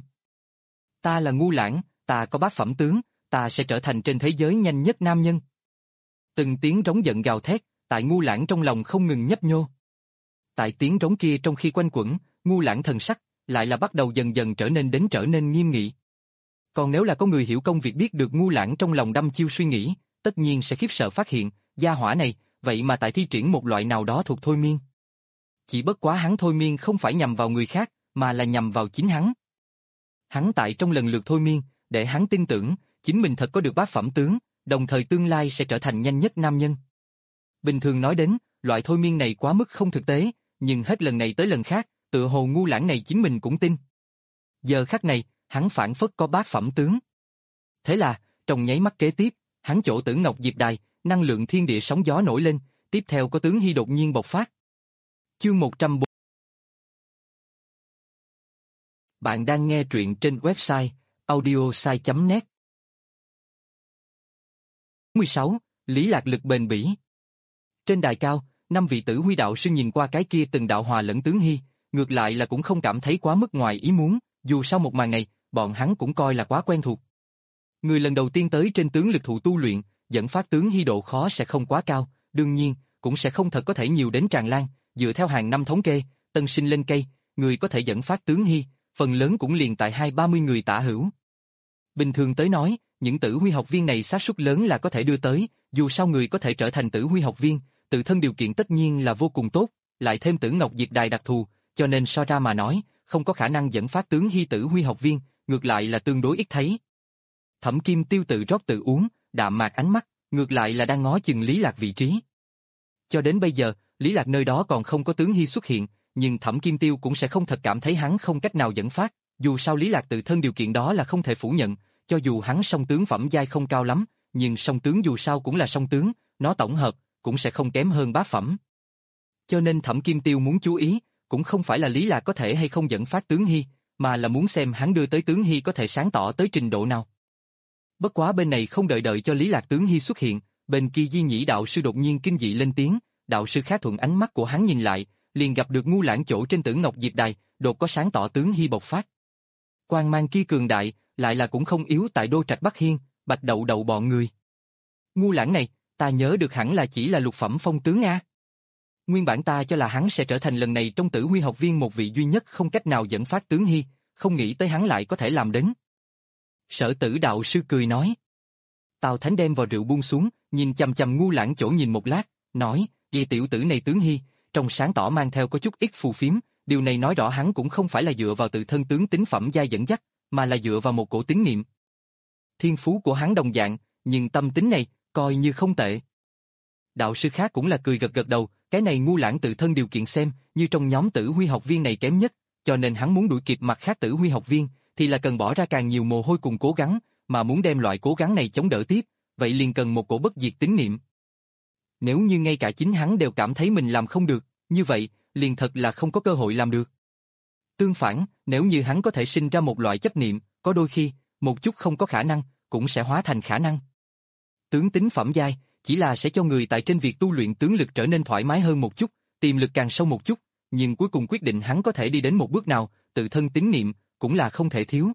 Ta là Ngu Lãng, ta có bá phẩm tướng, ta sẽ trở thành trên thế giới nhanh nhất nam nhân." Từng tiếng rống giận gào thét, tại Ngu Lãng trong lòng không ngừng nhấp nhô. Tại tiếng rống kia trong khi quanh quẩn, Ngu Lãng thần sắc lại là bắt đầu dần dần trở nên đến trở nên nghiêm nghị. Còn nếu là có người hiểu công việc biết được Ngu Lãng trong lòng đăm chiêu suy nghĩ, tất nhiên sẽ khiếp sợ phát hiện, gia hỏa này vậy mà tại thi triển một loại nào đó thuộc thôi miên. Chỉ bất quá hắn thôi miên không phải nhằm vào người khác, mà là nhằm vào chính hắn. Hắn tại trong lần lượt thôi miên, để hắn tin tưởng, chính mình thật có được bát phẩm tướng, đồng thời tương lai sẽ trở thành nhanh nhất nam nhân. Bình thường nói đến, loại thôi miên này quá mức không thực tế, nhưng hết lần này tới lần khác, tựa hồ ngu lãng này chính mình cũng tin. Giờ khắc này, hắn phản phất có bát phẩm tướng. Thế là, trong nháy mắt kế tiếp, hắn chỗ Tử Ngọc Diệp Đài, năng lượng thiên địa sóng gió nổi lên, tiếp theo có tướng hy đột nhiên bộc phát. Chương một trăm bốn. Bạn đang nghe truyện trên website audiosai chấm net. mười sáu. Lý Lạc lực bền bỉ. Trên đài cao, năm vị tử huy đạo sư nhìn qua cái kia từng đạo hòa lẫn tướng hy, ngược lại là cũng không cảm thấy quá mức ngoài ý muốn, dù sau một màn này, bọn hắn cũng coi là quá quen thuộc. Người lần đầu tiên tới trên tướng lực thụ tu luyện, dẫn phát tướng hy độ khó sẽ không quá cao, đương nhiên, cũng sẽ không thật có thể nhiều đến tràn lan, dựa theo hàng năm thống kê, tân sinh lên cây, người có thể dẫn phát tướng hy, phần lớn cũng liền tại hai ba mươi người tả hữu. Bình thường tới nói, những tử huy học viên này xác suất lớn là có thể đưa tới, dù sao người có thể trở thành tử huy học viên, tự thân điều kiện tất nhiên là vô cùng tốt, lại thêm Tử Ngọc Diệp Đài đặc thù, cho nên so ra mà nói, không có khả năng dẫn phát tướng hy tử huy học viên, ngược lại là tương đối ít thấy. Thẩm Kim Tiêu tự rót tự uống, đạm mạc ánh mắt, ngược lại là đang ngó chừng Lý Lạc vị trí. Cho đến bây giờ, Lý Lạc nơi đó còn không có tướng hy xuất hiện, nhưng Thẩm Kim Tiêu cũng sẽ không thật cảm thấy hắn không cách nào dẫn phát, dù sao Lý Lạc tự thân điều kiện đó là không thể phủ nhận, cho dù hắn song tướng phẩm giai không cao lắm, nhưng song tướng dù sao cũng là song tướng, nó tổng hợp cũng sẽ không kém hơn bát phẩm. Cho nên Thẩm Kim Tiêu muốn chú ý, cũng không phải là Lý Lạc có thể hay không dẫn phát tướng hy, mà là muốn xem hắn đưa tới tướng hy có thể sáng tỏ tới trình độ nào. Bất quá bên này không đợi đợi cho Lý Lạc tướng hy xuất hiện, bên kia Di Nhĩ đạo sư đột nhiên kinh dị lên tiếng, đạo sư khác thuận ánh mắt của hắn nhìn lại, liền gặp được ngu lãng chỗ trên Tử Ngọc Diệp Đài, đột có sáng tỏ tướng hy bộc phát. Quang mang kia cường đại, lại là cũng không yếu tại Đô Trạch Bắc Hiên, Bạch Đậu Đậu bọn người. Ngu lãng này, ta nhớ được hẳn là chỉ là lục phẩm phong tướng a. Nguyên bản ta cho là hắn sẽ trở thành lần này trong tử huy học viên một vị duy nhất không cách nào dẫn phát tướng hy, không nghĩ tới hắn lại có thể làm đến. Sở Tử đạo sư cười nói. Tào Thánh đem vào rượu buông xuống, nhìn chằm chằm ngu lãng chỗ nhìn một lát, nói, "Vì tiểu tử này tướng hy, trong sáng tỏ mang theo có chút ít phù phiếm, điều này nói rõ hắn cũng không phải là dựa vào tự thân tướng tính phẩm giai dẫn dắt, mà là dựa vào một cổ tín niệm. Thiên phú của hắn đồng dạng, nhưng tâm tính này coi như không tệ." Đạo sư khác cũng là cười gật gật đầu, cái này ngu lãng tự thân điều kiện xem, như trong nhóm tử huy học viên này kém nhất, cho nên hắn muốn đuổi kịp mặt khác tử huy học viên, thì là cần bỏ ra càng nhiều mồ hôi cùng cố gắng, mà muốn đem loại cố gắng này chống đỡ tiếp, vậy liền cần một cổ bất diệt tín niệm. Nếu như ngay cả chính hắn đều cảm thấy mình làm không được, như vậy, liền thật là không có cơ hội làm được. Tương phản, nếu như hắn có thể sinh ra một loại chấp niệm, có đôi khi, một chút không có khả năng, cũng sẽ hóa thành khả năng. Tướng tính phẩm giai, chỉ là sẽ cho người tại trên việc tu luyện tướng lực trở nên thoải mái hơn một chút, tiềm lực càng sâu một chút, nhưng cuối cùng quyết định hắn có thể đi đến một bước nào, tự thân tín niệm, cũng là không thể thiếu.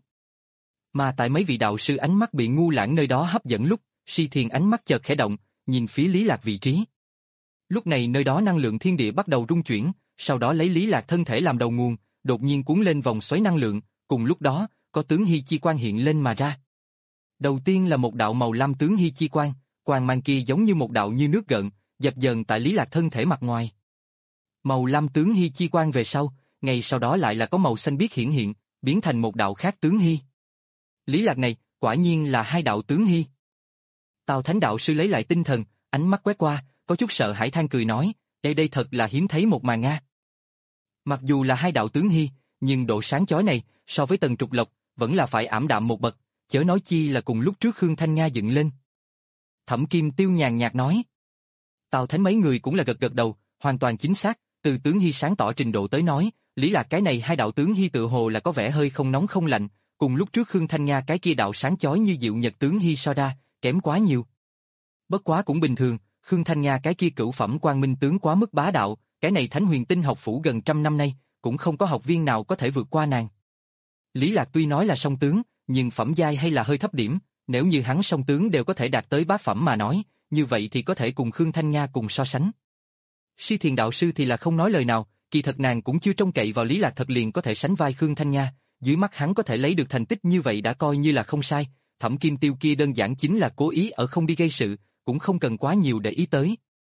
Mà tại mấy vị đạo sư ánh mắt bị ngu lãng nơi đó hấp dẫn lúc, Si Thiền ánh mắt chợt khẽ động, nhìn phía Lý Lạc vị trí. Lúc này nơi đó năng lượng thiên địa bắt đầu rung chuyển, sau đó lấy Lý Lạc thân thể làm đầu nguồn, đột nhiên cuốn lên vòng xoáy năng lượng, cùng lúc đó, có tướng hy chi quang hiện lên mà ra. Đầu tiên là một đạo màu lam tướng hy chi quang, quang mang kia giống như một đạo như nước gợn, dập dờn tại Lý Lạc thân thể mặt ngoài. Màu lam tướng hy chi quang về sau, ngay sau đó lại là có màu xanh biếc hiển hiện, biến thành một đạo khác tướng hy. Lý Lạc này, quả nhiên là hai đạo tướng hy. Tào Thánh đạo sư lấy lại tinh thần, ánh mắt quét qua, có chút sợ hãi than cười nói, đây đây thật là hiếm thấy một màn nga. Mặc dù là hai đạo tướng hy, nhưng độ sáng chói này, so với Tần Trục Lộc, vẫn là phải ảm đạm một bậc, chớ nói chi là cùng lúc trước Khương Thanh Nga dựng lên. Thẩm Kim Tiêu nhàn nhạt nói. Tào Thánh mấy người cũng là gật gật đầu, hoàn toàn chính xác, từ tướng hy sáng tỏ trình độ tới nói, Lý Lạc cái này hai đạo tướng hy tự hồ là có vẻ hơi không nóng không lạnh, cùng lúc trước Khương Thanh Nga cái kia đạo sáng chói như diệu nhật tướng hy so ra, kém quá nhiều. Bất quá cũng bình thường, Khương Thanh Nga cái kia cửu phẩm quang minh tướng quá mức bá đạo, cái này Thánh Huyền Tinh học phủ gần trăm năm nay, cũng không có học viên nào có thể vượt qua nàng. Lý Lạc tuy nói là song tướng, nhưng phẩm giai hay là hơi thấp điểm, nếu như hắn song tướng đều có thể đạt tới bát phẩm mà nói, như vậy thì có thể cùng Khương Thanh Nga cùng so sánh. Si Thiền đạo sư thì là không nói lời nào, kỳ thật nàng cũng chưa trông cậy vào Lý Lạc thật liền có thể sánh vai Khương Thanh Nga, dưới mắt hắn có thể lấy được thành tích như vậy đã coi như là không sai, Thẩm Kim Tiêu kia đơn giản chính là cố ý ở không đi gây sự, cũng không cần quá nhiều để ý tới.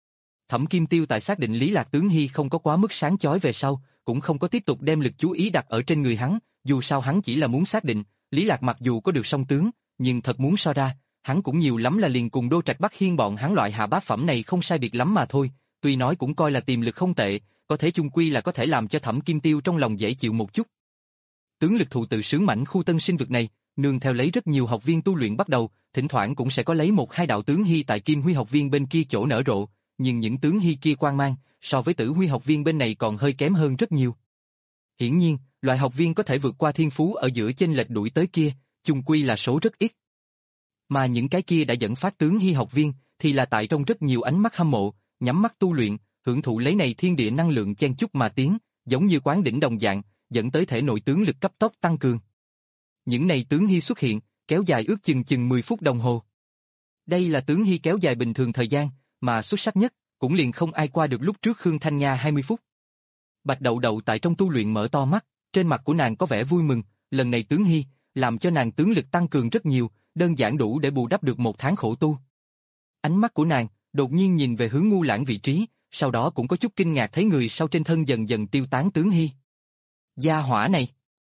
Thẩm Kim Tiêu tại xác định Lý Lạc tướng Hy không có quá mức sáng chói về sau, cũng không có tiếp tục đem lực chú ý đặt ở trên người hắn, dù sao hắn chỉ là muốn xác định, Lý Lạc mặc dù có được song tướng, nhưng thật muốn so ra, hắn cũng nhiều lắm là liền cùng Đô Trạch Bắc Hiên bọn hắn loại hạ bát phẩm này không sai biệt lắm mà thôi, tuy nói cũng coi là tiềm lực không tệ, có thể chung quy là có thể làm cho Thẩm Kim Tiêu trong lòng dễ chịu một chút. Tướng lực thụ tự sướng mãnh khu tân sinh vực này, nương theo lấy rất nhiều học viên tu luyện bắt đầu, thỉnh thoảng cũng sẽ có lấy một hai đạo tướng hy tại Kim Huy học viên bên kia chỗ nở rộ, nhưng những tướng hy kia quang mang, so với Tử Huy học viên bên này còn hơi kém hơn rất nhiều. Hiển nhiên, loại học viên có thể vượt qua thiên phú ở giữa chênh lệch đuổi tới kia, chung quy là số rất ít. Mà những cái kia đã dẫn phát tướng hy học viên, thì là tại trong rất nhiều ánh mắt hâm mộ, nhắm mắt tu luyện, hưởng thụ lấy này thiên địa năng lượng chen chúc mà tiến, giống như quán đỉnh đồng dạng, dẫn tới thể nội tướng lực cấp tốc tăng cường. Những này tướng hy xuất hiện, kéo dài ước chừng chừng mười phút đồng hồ. Đây là tướng hy kéo dài bình thường thời gian, mà xuất sắc nhất, cũng liền không ai qua được lúc trước Khương Thanh Nha hai mươi phút. Bạch Đậu Đậu tại trong tu luyện mở to mắt, trên mặt của nàng có vẻ vui mừng, lần này tướng hy, làm cho nàng tướng lực tăng cường rất nhiều, đơn giản đủ để bù đắp được một tháng khổ tu. Ánh mắt của nàng, đột nhiên nhìn về hướng Ngu Lãng vị trí, sau đó cũng có chút kinh ngạc thấy người sau trên thân dần dần tiêu tán tướng hy. Gia hỏa này!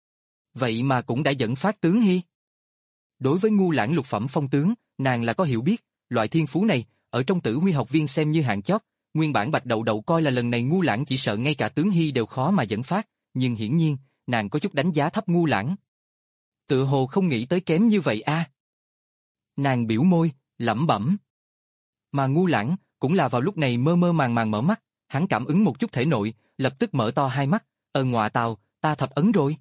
Vậy mà cũng đã dẫn phát tướng hy. Đối với Ngu Lãng lục phẩm phong tướng, nàng là có hiểu biết, loại thiên phú này, ở trong Tử Huy học viên xem như hạng chót, nguyên bản Bạch Đậu Đậu coi là lần này Ngu Lãng chỉ sợ ngay cả tướng hy đều khó mà dẫn phát, nhưng hiển nhiên, nàng có chút đánh giá thấp Ngu Lãng. Tự hồ không nghĩ tới kém như vậy a. À. Nàng biểu môi, lẩm bẩm. Mà Ngu Lãng, cũng là vào lúc này mơ mơ màng màng mở mắt, hắn cảm ứng một chút thể nội, lập tức mở to hai mắt, ờ ngọa tào, ta thập ấn rồi.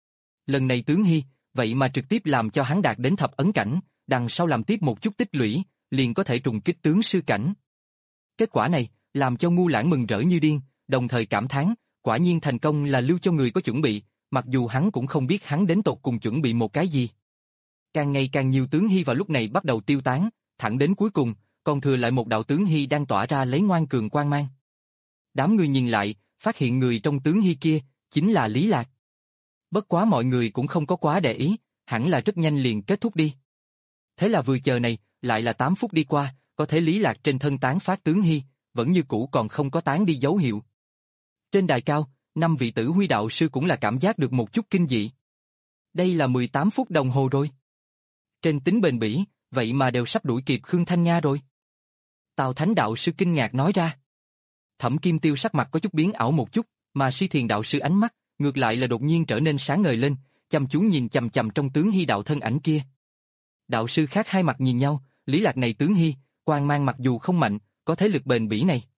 Lần này tướng hy, vậy mà trực tiếp làm cho hắn đạt đến thập ấn cảnh, đằng sau làm tiếp một chút tích lũy, liền có thể trùng kích tướng sư cảnh. Kết quả này, làm cho Ngu Lãng mừng rỡ như điên, đồng thời cảm thán, quả nhiên thành công là lưu cho người có chuẩn bị, mặc dù hắn cũng không biết hắn đến tột cùng chuẩn bị một cái gì. Càng ngày càng nhiều tướng hy vào lúc này bắt đầu tiêu tán, thẳng đến cuối cùng, còn thừa lại một đạo tướng hy đang tỏa ra lấy ngoan cường quang mang. Đám người nhìn lại, phát hiện người trong tướng hy kia, chính là Lý Lạc. Bất quá mọi người cũng không có quá để ý, hẳn là rất nhanh liền kết thúc đi. Thế là vừa chờ này, lại là tám phút đi qua, có thể Lý Lạc trên thân tán phát tướng hy, vẫn như cũ còn không có tán đi dấu hiệu. Trên đài cao, năm vị Tử Huy đạo sư cũng là cảm giác được một chút kinh dị. Đây là mười tám phút đồng hồ rồi. Trên tính bền bỉ, vậy mà đều sắp đuổi kịp Khương Thanh Nha rồi. Tào Thánh đạo sư kinh ngạc nói ra. Thẩm Kim Tiêu sắc mặt có chút biến ảo một chút, mà Si Thiền đạo sư ánh mắt, ngược lại là đột nhiên trở nên sáng ngời lên, chăm chú nhìn chằm chằm trong tướng hy đạo thân ảnh kia. Đạo sư khác hai mặt nhìn nhau, Lý Lạc này tướng hy, quang mang mặc dù không mạnh, có thế lực bền bỉ này.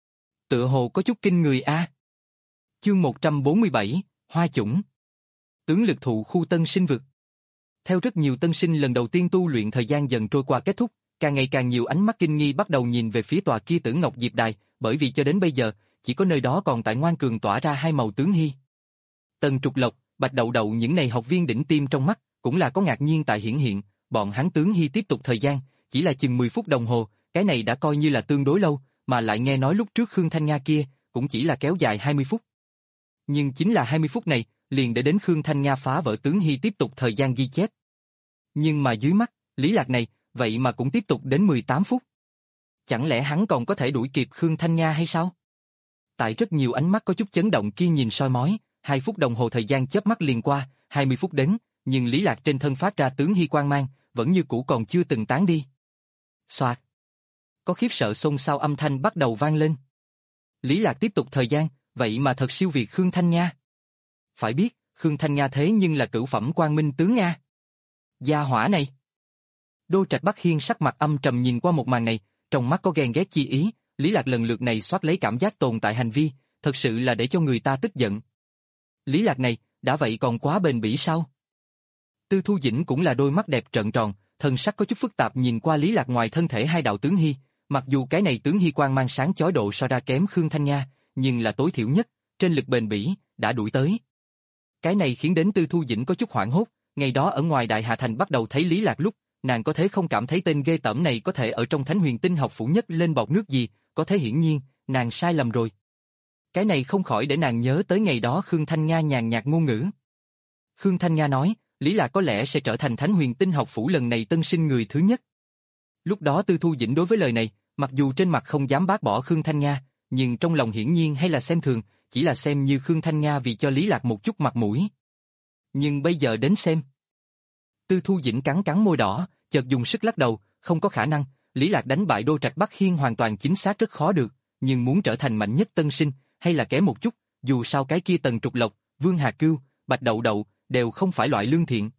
Tựa hồ có chút kinh người a. À. Chương một trăm bốn mươi bảy, Hoa Chủng. Tướng lực thụ khu tân sinh vực. Theo rất nhiều tân sinh lần đầu tiên tu luyện thời gian dần trôi qua kết thúc, càng ngày càng nhiều ánh mắt kinh nghi bắt đầu nhìn về phía tòa kia Tử Ngọc Diệp Đài, bởi vì cho đến bây giờ, chỉ có nơi đó còn tại ngoan cường tỏa ra hai màu tướng hy. Tần Trục Lộc, Bạch Đậu Đậu những này học viên đỉnh tim trong mắt, cũng là có ngạc nhiên tại hiển hiện, bọn hắn tướng hy tiếp tục thời gian, chỉ là chừng mười phút đồng hồ, cái này đã coi như là tương đối lâu, mà lại nghe nói lúc trước Khương Thanh Nha kia, cũng chỉ là kéo dài hai mươi phút. Nhưng chính là hai mươi phút này, liền để đến Khương Thanh Nha phá vỡ tướng hy tiếp tục thời gian ghi chép. Nhưng mà dưới mắt, Lý Lạc này, vậy mà cũng tiếp tục đến mười tám phút. Chẳng lẽ hắn còn có thể đuổi kịp Khương Thanh Nha hay sao? Tại rất nhiều ánh mắt có chút chấn động kia nhìn soi mói, hai phút đồng hồ thời gian chớp mắt liền qua, hai mươi phút đến, nhưng Lý Lạc trên thân phát ra tướng hy quang mang, vẫn như cũ còn chưa từng tán đi. Soạt. Có khiếp sợ xôn xao âm thanh bắt đầu vang lên. Lý Lạc tiếp tục thời gian, vậy mà thật siêu việt Khương Thanh Nha. Phải biết, Khương Thanh Nha thế nhưng là cửu phẩm quang minh tướng Nga. Gia hỏa này. Đô Trạch Bắc Hiên sắc mặt âm trầm nhìn qua một màn này, trong mắt có ghen ghét chi ý, Lý Lạc lần lượt này soát lấy cảm giác tồn tại hành vi, thật sự là để cho người ta tức giận. Lý Lạc này, đã vậy còn quá bền bỉ sao? Tư Thu Dĩnh cũng là đôi mắt đẹp trợn tròn, thần sắc có chút phức tạp nhìn qua Lý Lạc ngoài thân thể hai đạo tướng hy, mặc dù cái này tướng hy quang mang sáng chói độ so ra kém Khương Thanh Nha, nhưng là tối thiểu nhất, trên lực bền bỉ, đã đuổi tới. Cái này khiến đến Tư Thu Dĩnh có chút hoảng hốt, ngày đó ở ngoài Đại Hà Thành bắt đầu thấy Lý Lạc lúc, nàng có thể không cảm thấy tên ghê tởm này có thể ở trong Thánh Huyền Tinh học phủ nhất lên bọt nước gì, có thể hiển nhiên, nàng sai lầm rồi. Cái này không khỏi để nàng nhớ tới ngày đó Khương Thanh Nha nhàn nhạt ngôn ngữ. Khương Thanh Nha nói, Lý Lạc có lẽ sẽ trở thành Thánh Huyền Tinh học phủ lần này tân sinh người thứ nhất. Lúc đó Tư Thu Dĩnh đối với lời này, Mặc dù trên mặt không dám bác bỏ Khương Thanh Nga, nhưng trong lòng hiển nhiên hay là xem thường, chỉ là xem như Khương Thanh Nga vì cho Lý Lạc một chút mặt mũi. Nhưng bây giờ đến xem. Tư Thu Dĩnh cắn cắn môi đỏ, chợt dùng sức lắc đầu, không có khả năng, Lý Lạc đánh bại Đô Trạch Bắc Hiên hoàn toàn chính xác rất khó được, nhưng muốn trở thành mạnh nhất tân sinh, hay là kém một chút, dù sao cái kia Tần Trục Lộc, Vương Hà Cưu, Bạch Đậu Đậu, đều không phải loại lương thiện.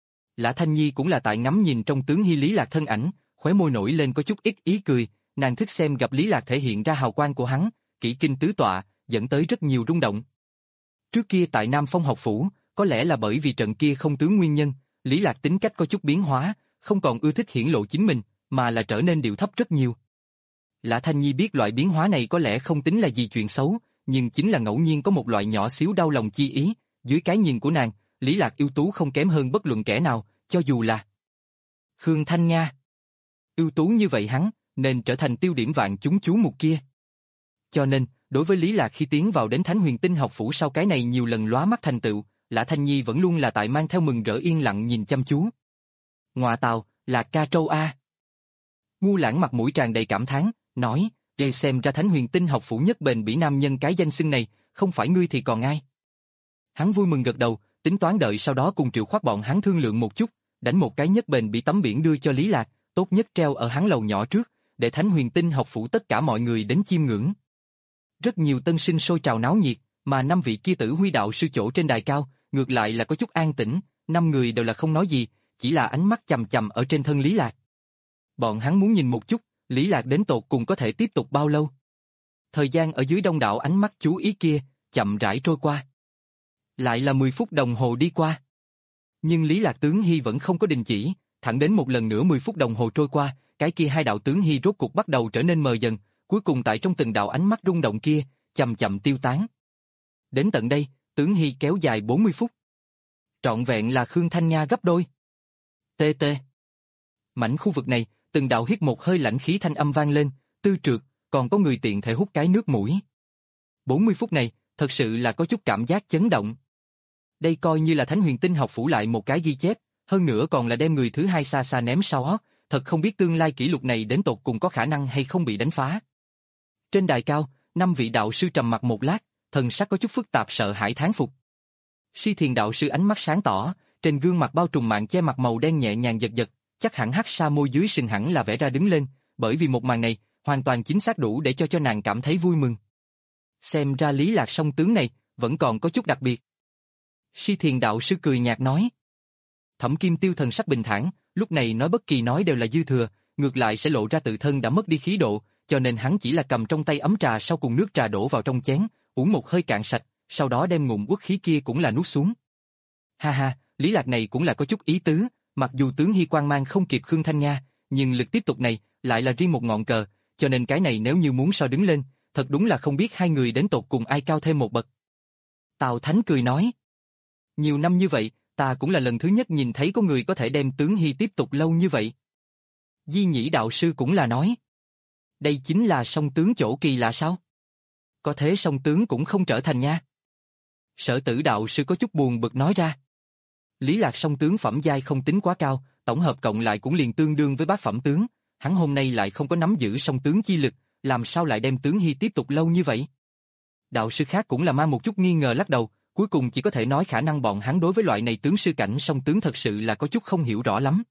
Lã Thanh Nhi cũng là tại ngắm nhìn trong tướng Hy Lý Lạc thân ảnh, khóe môi nổi lên có chút ít ý cười, nàng thích xem gặp Lý Lạc thể hiện ra hào quang của hắn, kỹ kinh tứ tọa, dẫn tới rất nhiều rung động. Trước kia tại Nam Phong học phủ, có lẽ là bởi vì trận kia không tướng nguyên nhân, Lý Lạc tính cách có chút biến hóa, không còn ưa thích hiển lộ chính mình, mà là trở nên điệu thấp rất nhiều. Lã Thanh Nhi biết loại biến hóa này có lẽ không tính là gì chuyện xấu, nhưng chính là ngẫu nhiên có một loại nhỏ xíu đau lòng chi ý, dưới cái nhìn của nàng, Lý Lạc ưu tú không kém hơn bất luận kẻ nào, cho dù là Khương Thanh Nga. Ưu tú như vậy hắn, nên trở thành tiêu điểm vạn chúng chú mục kia. Cho nên, đối với Lý Lạc khi tiến vào đến Thánh Huyền Tinh học phủ sau cái này nhiều lần lóa mắt thành tựu, Lã Thanh Nhi vẫn luôn là tại mang theo mừng rỡ yên lặng nhìn chăm chú. Ngoạ tào, Lạc ca trâu a. Ngu Lãng mặt mũi tràn đầy cảm thán, nói, để xem ra Thánh Huyền Tinh học phủ nhất bền bỉ nam nhân cái danh xưng này, không phải ngươi thì còn ai. Hắn vui mừng gật đầu, tính toán đợi sau đó cùng Triệu Khoát bọn hắn thương lượng một chút, đánh một cái nhất bền bỉ tấm biển đưa cho Lý Lạc, tốt nhất treo ở hắn lầu nhỏ trước, để Thánh Huyền Tinh học phủ tất cả mọi người đến chiêm ngưỡng. Rất nhiều tân sinh sôi trào náo nhiệt, mà năm vị kia tử huy đạo sư chỗ trên đài cao, ngược lại là có chút an tĩnh, năm người đều là không nói gì, chỉ là ánh mắt chằm chằm ở trên thân Lý Lạc. Bọn hắn muốn nhìn một chút, Lý Lạc đến tột cùng có thể tiếp tục bao lâu. Thời gian ở dưới đông đảo ánh mắt chú ý kia, chậm rãi trôi qua. Lại là mười phút đồng hồ đi qua. Nhưng Lý Lạc tướng Hy vẫn không có đình chỉ, thẳng đến một lần nữa mười phút đồng hồ trôi qua, cái kia hai đạo tướng Hy rốt cục bắt đầu trở nên mờ dần, cuối cùng tại trong từng đạo ánh mắt rung động kia, chậm chậm tiêu tán. Đến tận đây, tướng Hy kéo dài bốn mươi phút. Trọn vẹn là Khương Thanh Nga gấp đôi. Tê tê. Mảnh khu vực này, từng đạo hít một hơi lạnh khí thanh âm vang lên, tư trượt, còn có người tiện thể hút cái nước mũi. bốn mươi phút này, thật sự là có chút cảm giác chấn động. Đây coi như là Thánh Huyền Tinh học phủ lại một cái ghi chép, hơn nữa còn là đem người thứ hai xa xa ném sau hót, thật không biết tương lai kỷ lục này đến tột cùng có khả năng hay không bị đánh phá. Trên đài cao, năm vị đạo sư trầm mặc một lát, thần sắc có chút phức tạp sợ hãi thán phục. Si Thiền đạo sư ánh mắt sáng tỏ, trên gương mặt bao trùm mạng che mặt màu đen nhẹ nhàng giật giật, chắc hẳn hắc sa môi dưới sừng hẳn là vẽ ra đứng lên, bởi vì một màn này, hoàn toàn chính xác đủ để cho cho nàng cảm thấy vui mừng. Xem ra Lý Lạc song tướng này, vẫn còn có chút đặc biệt. Si Thiền đạo sư cười nhạt nói. Thẩm Kim Tiêu thần sắc bình thản, lúc này nói bất kỳ nói đều là dư thừa, ngược lại sẽ lộ ra tự thân đã mất đi khí độ, cho nên hắn chỉ là cầm trong tay ấm trà sau cùng nước trà đổ vào trong chén, uống một hơi cạn sạch, sau đó đem ngụm uất khí kia cũng là nuốt xuống. Ha ha, Lý Lạc này cũng là có chút ý tứ, mặc dù tướng Hy quang mang không kịp Khương Thanh Nga, nhưng lực tiếp tục này lại là riêng một ngọn cờ, cho nên cái này nếu như muốn so đứng lên, thật đúng là không biết hai người đến tột cùng ai cao thêm một bậc. Tào Thánh cười nói. Nhiều năm như vậy, ta cũng là lần thứ nhất nhìn thấy có người có thể đem tướng Hy tiếp tục lâu như vậy. Di Nhĩ đạo sư cũng là nói. Đây chính là song tướng chỗ kỳ lạ sao? Có thế song tướng cũng không trở thành nha. Sở Tử đạo sư có chút buồn bực nói ra. Lý Lạc song tướng phẩm giai không tính quá cao, tổng hợp cộng lại cũng liền tương đương với bát phẩm tướng, hắn hôm nay lại không có nắm giữ song tướng chi lực, làm sao lại đem tướng Hy tiếp tục lâu như vậy? Đạo sư khác cũng là mang một chút nghi ngờ lắc đầu, cuối cùng chỉ có thể nói khả năng bọn hắn đối với loại này tướng sư cảnh song tướng thật sự là có chút không hiểu rõ lắm.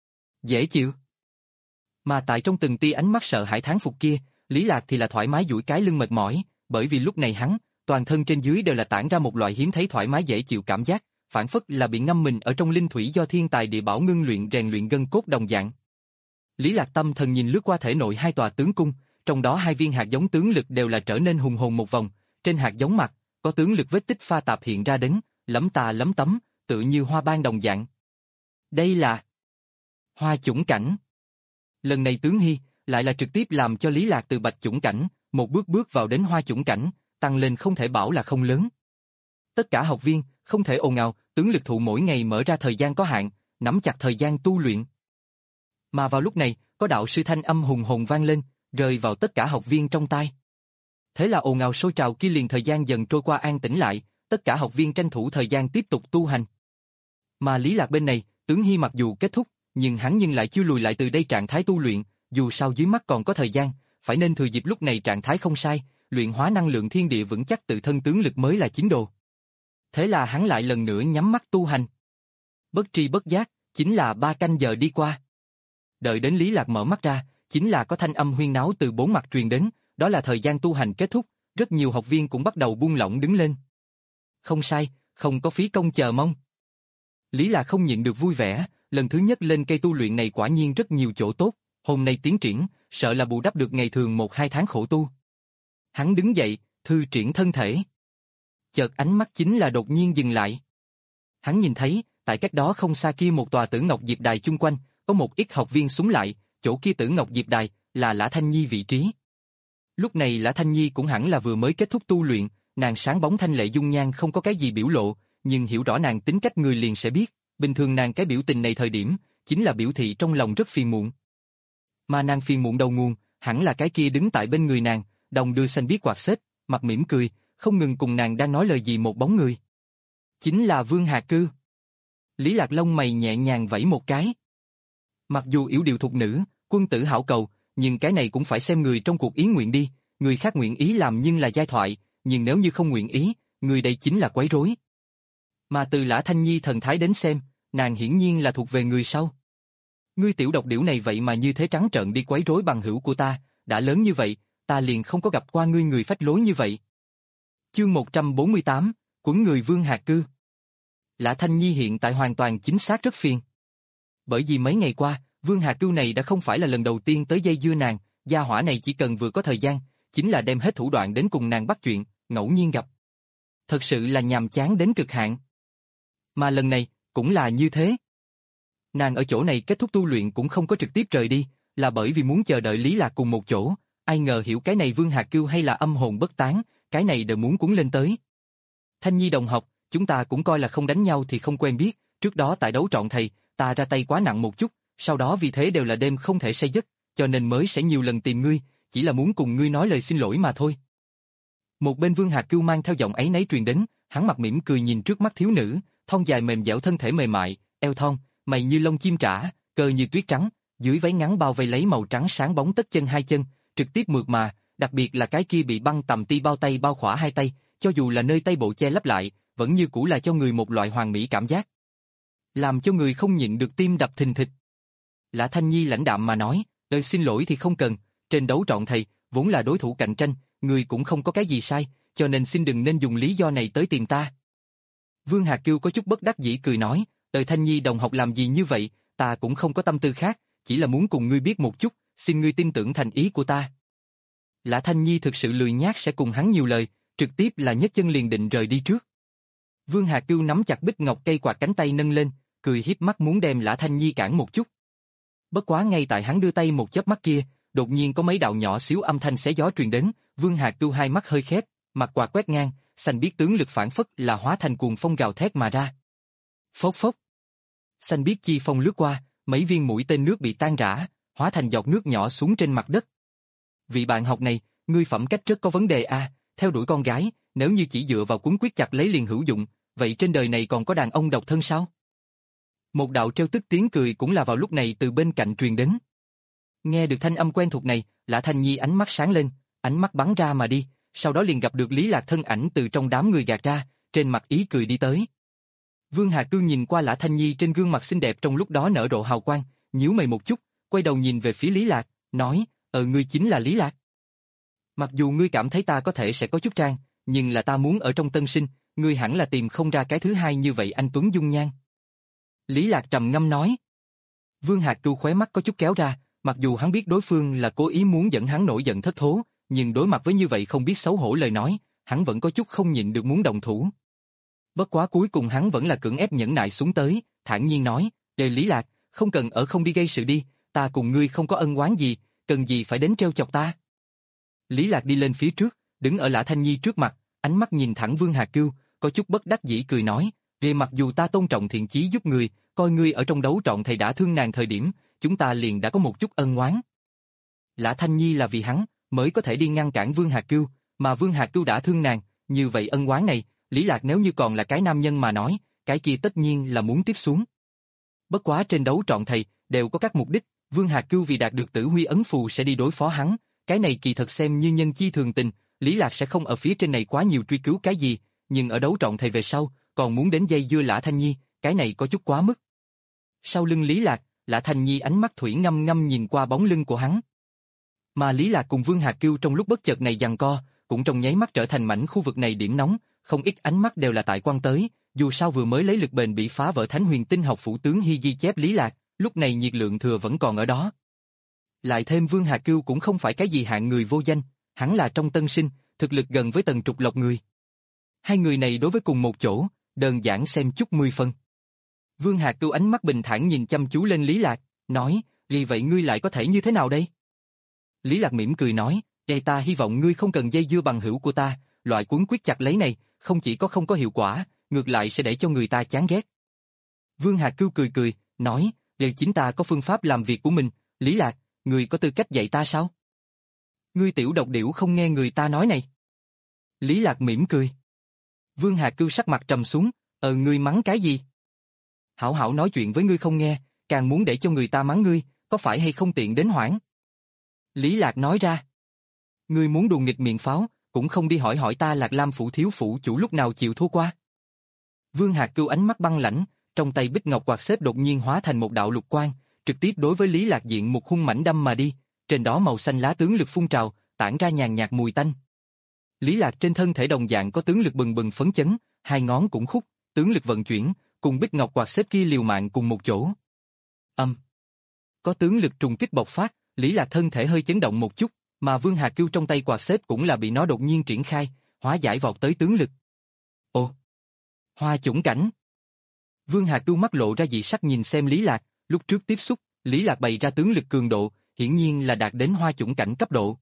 Dễ chịu. Mà tại trong từng tia ánh mắt sợ hãi thán phục kia, Lý Lạc thì là thoải mái duỗi cái lưng mệt mỏi, bởi vì lúc này hắn, toàn thân trên dưới đều là tản ra một loại hiếm thấy thoải mái dễ chịu cảm giác, phản phất là bị ngâm mình ở trong linh thủy do thiên tài địa bảo ngưng luyện rèn luyện gân cốt đồng dạng. Lý Lạc tâm thần nhìn lướt qua thể nội hai tòa tướng cung, trong đó hai viên hạt giống tướng lực đều là trở nên hùng hồn một vòng, trên hạt giống mặt có tướng lực vết tích pha tạp hiện ra đến, lấm tà lấm tấm, tự như hoa ban đồng dạng. Đây là Hoa Chủng cảnh. Lần này tướng Hy lại là trực tiếp làm cho Lý Lạc từ Bạch Chủng cảnh, một bước bước vào đến Hoa Chủng cảnh, tăng lên không thể bảo là không lớn. Tất cả học viên không thể ồn ào, tướng lực thụ mỗi ngày mở ra thời gian có hạn, nắm chặt thời gian tu luyện. Mà vào lúc này, có đạo sư thanh âm hùng hồn vang lên, rơi vào tất cả học viên trong tai. Thế là ồn ào sôi trào kia liền thời gian dần trôi qua an tĩnh lại, tất cả học viên tranh thủ thời gian tiếp tục tu hành. Mà Lý Lạc bên này, tướng Hy mặc dù kết thúc, nhưng hắn nhưng lại chưa lùi lại từ đây trạng thái tu luyện, dù sao dưới mắt còn có thời gian, phải nên thừa dịp lúc này trạng thái không sai, luyện hóa năng lượng thiên địa vững chắc tự thân tướng lực mới là chính đồ. Thế là hắn lại lần nữa nhắm mắt tu hành. Bất tri bất giác, chính là ba canh giờ đi qua. Đợi đến Lý Lạc mở mắt ra, chính là có thanh âm huyên náo từ bốn mặt truyền đến, đó là thời gian tu hành kết thúc, rất nhiều học viên cũng bắt đầu buông lỏng đứng lên. Không sai, không có phí công chờ mong. Lý Lạc không nhịn được vui vẻ, lần thứ nhất lên cây tu luyện này quả nhiên rất nhiều chỗ tốt, hôm nay tiến triển, sợ là bù đắp được ngày thường một hai tháng khổ tu. Hắn đứng dậy, thư triển thân thể. Chợt ánh mắt chính là đột nhiên dừng lại. Hắn nhìn thấy, tại cách đó không xa kia một tòa Tử Ngọc Diệp Đài chung quanh, có một ít học viên súng lại, chỗ kia Tử Ngọc Diệp Đài, là Lã Thanh Nhi vị trí. Lúc này Lã Thanh Nhi cũng hẳn là vừa mới kết thúc tu luyện, nàng sáng bóng thanh lệ dung nhan không có cái gì biểu lộ, nhưng hiểu rõ nàng tính cách người liền sẽ biết, bình thường nàng cái biểu tình này thời điểm, chính là biểu thị trong lòng rất phiền muộn. Mà nàng phiền muộn đầu nguồn, hẳn là cái kia đứng tại bên người nàng, đồng đưa xanh biết quạt xếp, mặt mỉm cười, không ngừng cùng nàng đang nói lời gì một bóng người. Chính là Vương Hà Cư. Lý Lạc lông mày nhẹ nhàng vẫy một cái. Mặc dù yếu điệu thục nữ, quân tử hảo cầu, nhưng cái này cũng phải xem người trong cuộc ý nguyện đi, người khác nguyện ý làm nhưng là giai thoại, nhưng nếu như không nguyện ý, người đây chính là quấy rối. Mà từ Lã Thanh Nhi thần thái đến xem, nàng hiển nhiên là thuộc về người sau. Ngươi tiểu độc điểu này vậy mà như thế trắng trợn đi quấy rối bằng hữu của ta, đã lớn như vậy, ta liền không có gặp qua ngươi người phách lối như vậy. Chương một trăm bốn mươi tám, Quấn người Vương Hạc Cư. Lã Thanh Nhi hiện tại hoàn toàn chính xác rất phiền. Bởi vì mấy ngày qua, Vương Hà Cưu này đã không phải là lần đầu tiên tới dây dưa nàng, gia hỏa này chỉ cần vừa có thời gian, chính là đem hết thủ đoạn đến cùng nàng bắt chuyện, ngẫu nhiên gặp. Thật sự là nhàm chán đến cực hạn. Mà lần này, cũng là như thế. Nàng ở chỗ này kết thúc tu luyện cũng không có trực tiếp rời đi, là bởi vì muốn chờ đợi Lý Lạc cùng một chỗ, ai ngờ hiểu cái này Vương Hà Cưu hay là âm hồn bất tán, cái này đều muốn cuốn lên tới. Thanh Nhi đồng học, chúng ta cũng coi là không đánh nhau thì không quen biết, trước đó tại đấu trọn thầy, ta ra tay quá nặng một chút, sau đó vì thế đều là đêm không thể say giấc, cho nên mới sẽ nhiều lần tìm ngươi, chỉ là muốn cùng ngươi nói lời xin lỗi mà thôi. Một bên Vương Hà Cưu mang theo giọng ấy nấy truyền đến, hắn mặt mỉm cười nhìn trước mắt thiếu nữ, thon dài mềm dẻo thân thể mềm mại, eo thon, mày như lông chim trả, cơ như tuyết trắng, dưới váy ngắn bao vây lấy màu trắng sáng bóng tất chân hai chân, trực tiếp mượt mà, đặc biệt là cái kia bị băng tầm ti bao tay bao khỏa hai tay, cho dù là nơi tay bộ che lấp lại, vẫn như cũ là cho người một loại hoàn mỹ cảm giác, làm cho người không nhịn được tim đập thình thịch. Lã Thanh Nhi lãnh đạm mà nói, lời xin lỗi thì không cần, trên đấu trọn thầy, vốn là đối thủ cạnh tranh, người cũng không có cái gì sai, cho nên xin đừng nên dùng lý do này tới tìm ta. Vương Hà Cưu có chút bất đắc dĩ cười nói, đời Thanh Nhi đồng học làm gì như vậy, ta cũng không có tâm tư khác, chỉ là muốn cùng ngươi biết một chút, xin ngươi tin tưởng thành ý của ta. Lã Thanh Nhi thực sự lười nhác sẽ cùng hắn nhiều lời, trực tiếp là nhấc chân liền định rời đi trước. Vương Hà Cưu nắm chặt bích ngọc cây quạt cánh tay nâng lên, cười hiếp mắt muốn đem Lã Thanh Nhi cản một chút. Bất quá ngay tại hắn đưa tay một chớp mắt kia, đột nhiên có mấy đạo nhỏ xíu âm thanh xé gió truyền đến, Vương Hà Cưu hai mắt hơi khép, mặt quạt quét ngang, xanh biết tướng lực phản phất là hóa thành cuồng phong gào thét mà ra. Phốc phốc. Xanh biết chi phong lướt qua, mấy viên mũi tên nước bị tan rã, hóa thành giọt nước nhỏ xuống trên mặt đất. Vị bạn học này, ngươi phẩm cách rất có vấn đề a, à, theo đuổi con gái, nếu như chỉ dựa vào cuốn quyết chặt lấy liền hữu dụng, vậy trên đời này còn có đàn ông độc thân sao? Một đạo trêu tức tiếng cười cũng là vào lúc này từ bên cạnh truyền đến. Nghe được thanh âm quen thuộc này, Lã Thanh Nhi ánh mắt sáng lên, ánh mắt bắn ra mà đi, sau đó liền gặp được Lý Lạc thân ảnh từ trong đám người gạt ra, trên mặt ý cười đi tới. Vương Hà Cưu nhìn qua Lã Thanh Nhi trên gương mặt xinh đẹp trong lúc đó nở rộ hào quang, nhíu mày một chút, quay đầu nhìn về phía Lý Lạc, nói, ờ ngươi chính là Lý Lạc. Mặc dù ngươi cảm thấy ta có thể sẽ có chút trang, nhưng là ta muốn ở trong tân sinh, ngươi hẳn là tìm không ra cái thứ hai như vậy anh tuấn dung nhan. Lý Lạc trầm ngâm nói. Vương Hạc Cưu khóe mắt có chút kéo ra, mặc dù hắn biết đối phương là cố ý muốn dẫn hắn nổi giận thất thố, nhưng đối mặt với như vậy không biết xấu hổ lời nói, hắn vẫn có chút không nhịn được muốn động thủ. Bất quá cuối cùng hắn vẫn là cưỡng ép nhẫn nại xuống tới, thản nhiên nói, Đề Lý Lạc, không cần ở không đi gây sự đi, ta cùng ngươi không có ân oán gì, cần gì phải đến treo chọc ta. Lý Lạc đi lên phía trước, đứng ở Lã Thanh Nhi trước mặt, ánh mắt nhìn thẳng Vương Hạc Cưu, có chút bất đắc dĩ cười nói, về mặc dù ta tôn trọng thiện chí giúp người, coi ngươi ở trong đấu trọn thầy đã thương nàng thời điểm, chúng ta liền đã có một chút ân oán. Lã Thanh Nhi là vì hắn, mới có thể đi ngăn cản Vương Hạc Cưu, mà Vương Hạc Cưu đã thương nàng, như vậy ân oán này, Lý Lạc nếu như còn là cái nam nhân mà nói, cái kia tất nhiên là muốn tiếp xuống. Bất quá trên đấu trọn thầy, đều có các mục đích, Vương Hạc Cưu vì đạt được Tử Huy ấn phù sẽ đi đối phó hắn, Cái này kỳ thật xem như nhân chi thường tình, Lý Lạc sẽ không ở phía trên này quá nhiều truy cứu cái gì, nhưng ở đấu trọng thầy về sau, còn muốn đến dây dưa Lã Thanh Nhi, cái này có chút quá mức. Sau lưng Lý Lạc, Lã Thanh Nhi ánh mắt thủy ngâm ngâm nhìn qua bóng lưng của hắn. Mà Lý Lạc cùng Vương Hà Cưu trong lúc bất chợt này giằng co, cũng trong nháy mắt trở thành mảnh khu vực này điểm nóng, không ít ánh mắt đều là tại quan tới, dù sao vừa mới lấy lực bền bị phá vỡ Thánh Huyền Tinh học phủ tướng Hy ghi chép Lý Lạc, lúc này nhiệt lượng thừa vẫn còn ở đó. Lại thêm Vương Hà Cưu cũng không phải cái gì hạng người vô danh, hắn là trong tân sinh, thực lực gần với Tần Trục Lộc người. Hai người này đối với cùng một chỗ, đơn giản xem chút mười phân. Vương Hà Cưu ánh mắt bình thản nhìn chăm chú lên Lý Lạc, nói, vì vậy ngươi lại có thể như thế nào đây? Lý Lạc mỉm cười nói, đây ta hy vọng ngươi không cần dây dưa bằng hữu của ta, loại cuốn quyết chặt lấy này, không chỉ có không có hiệu quả, ngược lại sẽ để cho người ta chán ghét. Vương Hà Cưu cười cười, nói, đều chính ta có phương pháp làm việc của mình, Lý Lạc, ngươi có tư cách dạy ta sao? Ngươi tiểu độc điểu không nghe người ta nói này. Lý Lạc mỉm cười. Vương Hà Cưu sắc mặt trầm xuống, ờ ngươi mắng cái gì? Hảo hảo nói chuyện với ngươi không nghe, càng muốn để cho người ta mắng ngươi, có phải hay không tiện đến hoảng? Lý Lạc nói ra. Ngươi muốn đùa nghịch miệng pháo, cũng không đi hỏi hỏi ta Lạc Lam phủ thiếu phủ chủ lúc nào chịu thua qua. Vương Hà Cưu ánh mắt băng lãnh, trong tay bích ngọc quạt xếp đột nhiên hóa thành một đạo lục quang, trực tiếp đối với Lý Lạc diện một hung mãnh đâm mà đi, trên đó màu xanh lá tướng lực phun trào, tản ra nhàn nhạt mùi tanh. Lý Lạc trên thân thể đồng dạng có tướng lực bừng bừng phấn chấn, hai ngón cũng khúc, tướng lực vận chuyển, cùng bích ngọc quạt xếp kia liều mạng cùng một chỗ. Âm. Um. Có tướng lực trùng kích bộc phát, Lý Lạc thân thể hơi chấn động một chút, mà Vương Hà Cưu trong tay quạt xếp cũng là bị nó đột nhiên triển khai, hóa giải vọt tới tướng lực. Ồ! Hoa chủng cảnh! Vương Hà Cưu mắt lộ ra dị sắc nhìn xem Lý Lạc, lúc trước tiếp xúc, Lý Lạc bày ra tướng lực cường độ, hiển nhiên là đạt đến hoa chủng cảnh cấp độ.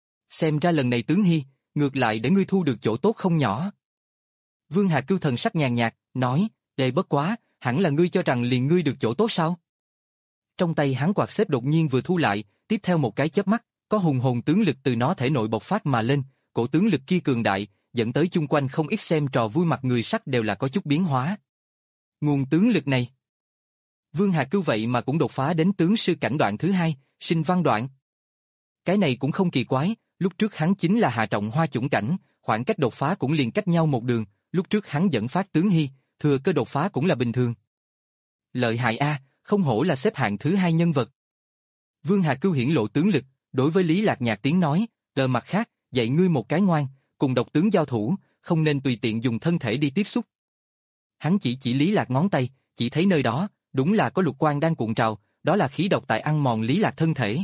Xem ra lần này tướng Hy, ngược lại để ngươi thu được chỗ tốt không nhỏ. Vương Hà Cưu thần sắc nhàn nhạt, nói, đệ bất quá, hẳn là ngươi cho rằng liền ngươi được chỗ tốt sao? Trong tay hắn quạt xếp đột nhiên vừa thu lại, tiếp theo một cái chớp mắt, có hùng hồn tướng lực từ nó thể nội bộc phát mà lên, cổ tướng lực kia cường đại, dẫn tới chung quanh không ít xem trò vui mặt người sắc đều là có chút biến hóa. Nguồn tướng lực này, Vương Hà Cưu vậy mà cũng đột phá đến tướng sư cảnh đoạn thứ hai, sinh văn đoạn. Cái này cũng không kỳ quái, lúc trước hắn chính là hạ trọng hoa chủng cảnh, khoảng cách đột phá cũng liền cách nhau một đường, lúc trước hắn dẫn phát tướng Hy, thừa cơ đột phá cũng là bình thường. Lợi hại a, không hổ là xếp hạng thứ hai nhân vật. Vương Hà Cưu hiển lộ tướng lực, đối với Lý Lạc nhạt tiếng nói, "Tờ mặt khác, dạy ngươi một cái ngoan, cùng độc tướng giao thủ, không nên tùy tiện dùng thân thể đi tiếp xúc." Hắn chỉ chỉ Lý Lạc ngón tay, chỉ thấy nơi đó, đúng là có lục quang đang cuộn trào, đó là khí độc tại ăn mòn Lý Lạc thân thể.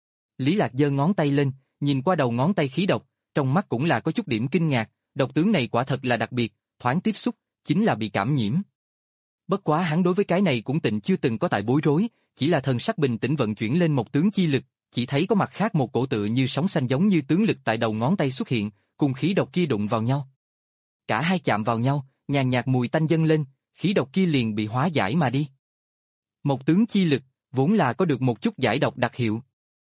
Lý Lạc giơ ngón tay lên, nhìn qua đầu ngón tay khí độc, trong mắt cũng là có chút điểm kinh ngạc, độc tướng này quả thật là đặc biệt, thoáng tiếp xúc, chính là bị cảm nhiễm. Bất quá hắn đối với cái này cũng tịnh chưa từng có tại bối rối, chỉ là thần sắc bình tĩnh vận chuyển lên một tướng chi lực, chỉ thấy có mặt khác một cổ tự như sóng xanh giống như tướng lực tại đầu ngón tay xuất hiện, cùng khí độc kia đụng vào nhau. Cả hai chạm vào nhau, nhàn nhạt mùi tanh dâng lên, khí độc kia liền bị hóa giải mà đi. Một tướng chi lực, vốn là có được một chút giải độc đặc hiệu.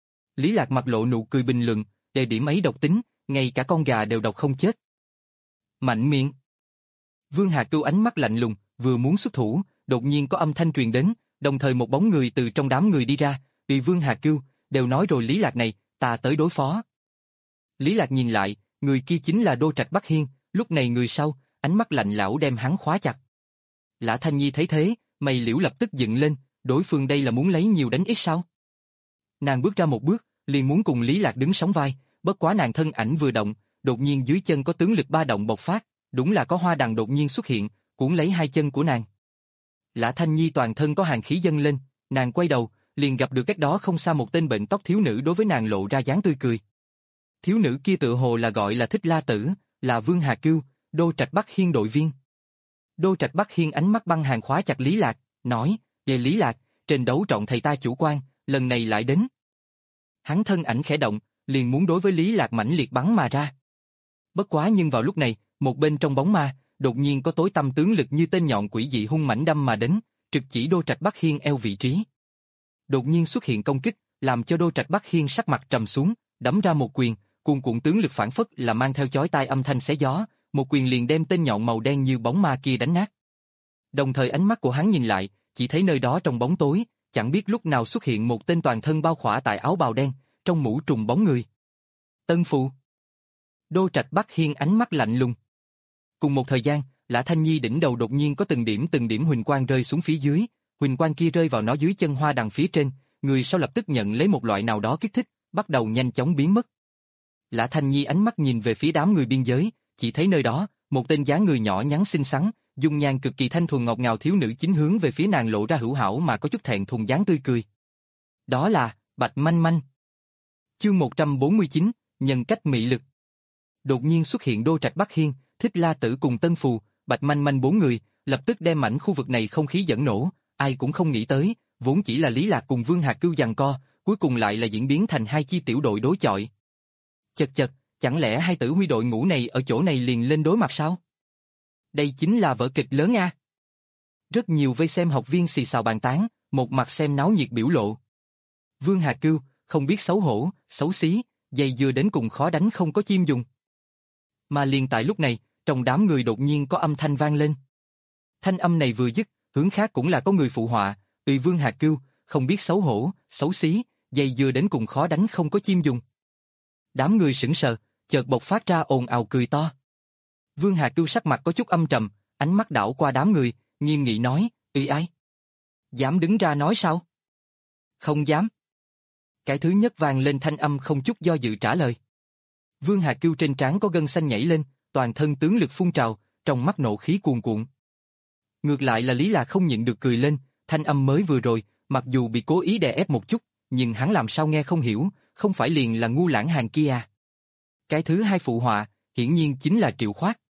Lý Lạc mặt lộ nụ cười bình luận, đề điểm ấy độc tính, ngay cả con gà đều độc không chết. Mạnh miệng. Vương Hà Cưu ánh mắt lạnh lùng, vừa muốn xuất thủ, đột nhiên có âm thanh truyền đến, đồng thời một bóng người từ trong đám người đi ra, bị Vương Hà Cưu, đều nói rồi Lý Lạc này, ta tới đối phó. Lý Lạc nhìn lại, người kia chính là Đô Trạch Bắc Hiên, lúc này người sau, ánh mắt lạnh lẽo đem hắn khóa chặt. Lã Thanh Nhi thấy thế, mày liễu lập tức dựng lên, đối phương đây là muốn lấy nhiều đánh ít sao? Nàng bước ra một bước, liền muốn cùng Lý Lạc đứng sóng vai, bất quá nàng thân ảnh vừa động, đột nhiên dưới chân có tướng lực ba động bộc phát, đúng là có hoa đằng đột nhiên xuất hiện, cuốn lấy hai chân của nàng. Lã Thanh Nhi toàn thân có hàn khí dâng lên, nàng quay đầu, liền gặp được cách đó không xa một tên bệnh tóc thiếu nữ đối với nàng lộ ra dáng tươi cười. Thiếu nữ kia tự hồ là gọi là Thích La Tử, là Vương Hà Cưu, Đô Trạch Bắc Hiên đội viên. Đô Trạch Bắc Hiên ánh mắt băng hàn khóa chặt Lý Lạc, nói, về Lý Lạc, trên đấu trọng thầy ta chủ quan, lần này lại đến. Hắn thân ảnh khẽ động, liền muốn đối với Lý Lạc mãnh liệt bắn mà ra. Bất quá nhưng vào lúc này, một bên trong bóng ma, đột nhiên có tối tăm tướng lực như tên nhọn quỷ dị hung mãnh đâm mà đến, trực chỉ Đô Trạch Bắc Hiên eo vị trí. Đột nhiên xuất hiện công kích, làm cho Đô Trạch Bắc Hiên sắc mặt trầm xuống, đấm ra một quyền, cuồn cuộn tướng lực phản phất là mang theo chói tai âm thanh xé gió, một quyền liền đem tên nhọn màu đen như bóng ma kia đánh nát. Đồng thời ánh mắt của hắn nhìn lại, chỉ thấy nơi đó trong bóng tối, chẳng biết lúc nào xuất hiện một tên toàn thân bao khỏa tại áo bào đen, trong mũ trùm bóng người. Tân Phù. Đô Trạch Bắc Hiên ánh mắt lạnh lùng. Cùng một thời gian, Lã Thanh Nhi đỉnh đầu đột nhiên có từng điểm từng điểm huỳnh quang rơi xuống phía dưới, huỳnh quang kia rơi vào nó dưới chân hoa đằng phía trên, người sau lập tức nhận lấy một loại nào đó kích thích, bắt đầu nhanh chóng biến mất. Lã Thanh Nhi ánh mắt nhìn về phía đám người biên giới, chỉ thấy nơi đó, một tên dáng người nhỏ nhắn xinh xắn, dung nhan cực kỳ thanh thuần ngọt ngào thiếu nữ chính hướng về phía nàng lộ ra hữu hảo mà có chút thẹn thùng dáng tươi cười. Đó là Bạch Manh Manh. Chương một trăm bốn mươi chín, nhân cách mị lực. Đột nhiên xuất hiện Đô Trạch Bắc Hiên, Thích La Tử cùng Tân Phù, Bạch Manh Manh bốn người, lập tức đem mảnh khu vực này không khí dẫn nổ, ai cũng không nghĩ tới, vốn chỉ là Lý Lạc cùng Vương Hạc Cưu giằng co, cuối cùng lại là diễn biến thành hai chi tiểu đội đối chọi. Chật chật, chẳng lẽ hai tử huy đội ngũ này ở chỗ này liền lên đối mặt sao? Đây chính là vở kịch lớn a. Rất nhiều vây xem học viên xì xào bàn tán, một mặt xem náo nhiệt biểu lộ. Vương Hạc Cưu, không biết xấu hổ, xấu xí, dây dưa đến cùng khó đánh không có chim dùng. Mà liền tại lúc này, trong đám người đột nhiên có âm thanh vang lên. Thanh âm này vừa dứt, hướng khác cũng là có người phụ họa, "Tùy Vương Hạc Cưu, không biết xấu hổ, xấu xí, dây dưa đến cùng khó đánh không có chim dùng." Đám người sững sờ, chợt bộc phát ra ồn ào cười to. Vương Hạc Cưu sắc mặt có chút âm trầm, ánh mắt đảo qua đám người, nghiêm nghị nói, "Y ai? Dám đứng ra nói sao?" "Không dám." Cái thứ nhất vang lên thanh âm không chút do dự trả lời. Vương Hạc Cưu trên trán có gân xanh nhảy lên, toàn thân tướng lực phun trào, trong mắt nộ khí cuồn cuộn. Ngược lại là Lý Lạc không nhịn được cười lên, thanh âm mới vừa rồi, mặc dù bị cố ý đè ép một chút, nhưng hắn làm sao nghe không hiểu, không phải liền là ngu lãng hàng kia à. Cái thứ hai phụ họa, hiển nhiên chính là Triệu Khoát.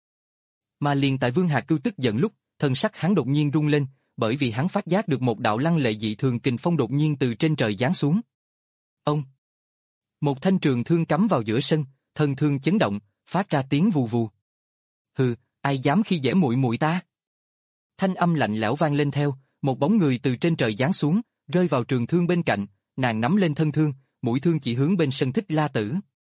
Mà liền tại Vương Hạc Cưu tức giận lúc, thân sắc hắn đột nhiên rung lên, bởi vì hắn phát giác được một đạo lăng lệ dị thường kình phong đột nhiên từ trên trời giáng xuống. Ông! Một thanh trường thương cắm vào giữa sân, thân thương chấn động, phát ra tiếng vù vù. "Hừ, ai dám khi dễ muội muội ta?" Thanh âm lạnh lẽo vang lên theo, một bóng người từ trên trời giáng xuống, rơi vào trường thương bên cạnh, nàng nắm lên thân thương, mũi thương chỉ hướng bên sân Thích La Tử.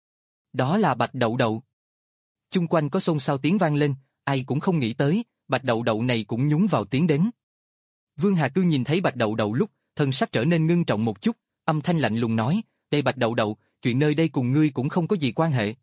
Đó là Bạch Đậu Đậu. Chung quanh có xôn xao tiếng vang lên, ai cũng không nghĩ tới, Bạch Đậu Đậu này cũng nhúng vào tiếng đến. Vương Hà Cư nhìn thấy Bạch Đậu Đậu lúc, thân sắc trở nên ngưng trọng một chút, âm thanh lạnh lùng nói, "Đây Bạch Đậu Đậu, chuyện nơi đây cùng ngươi cũng không có gì quan hệ."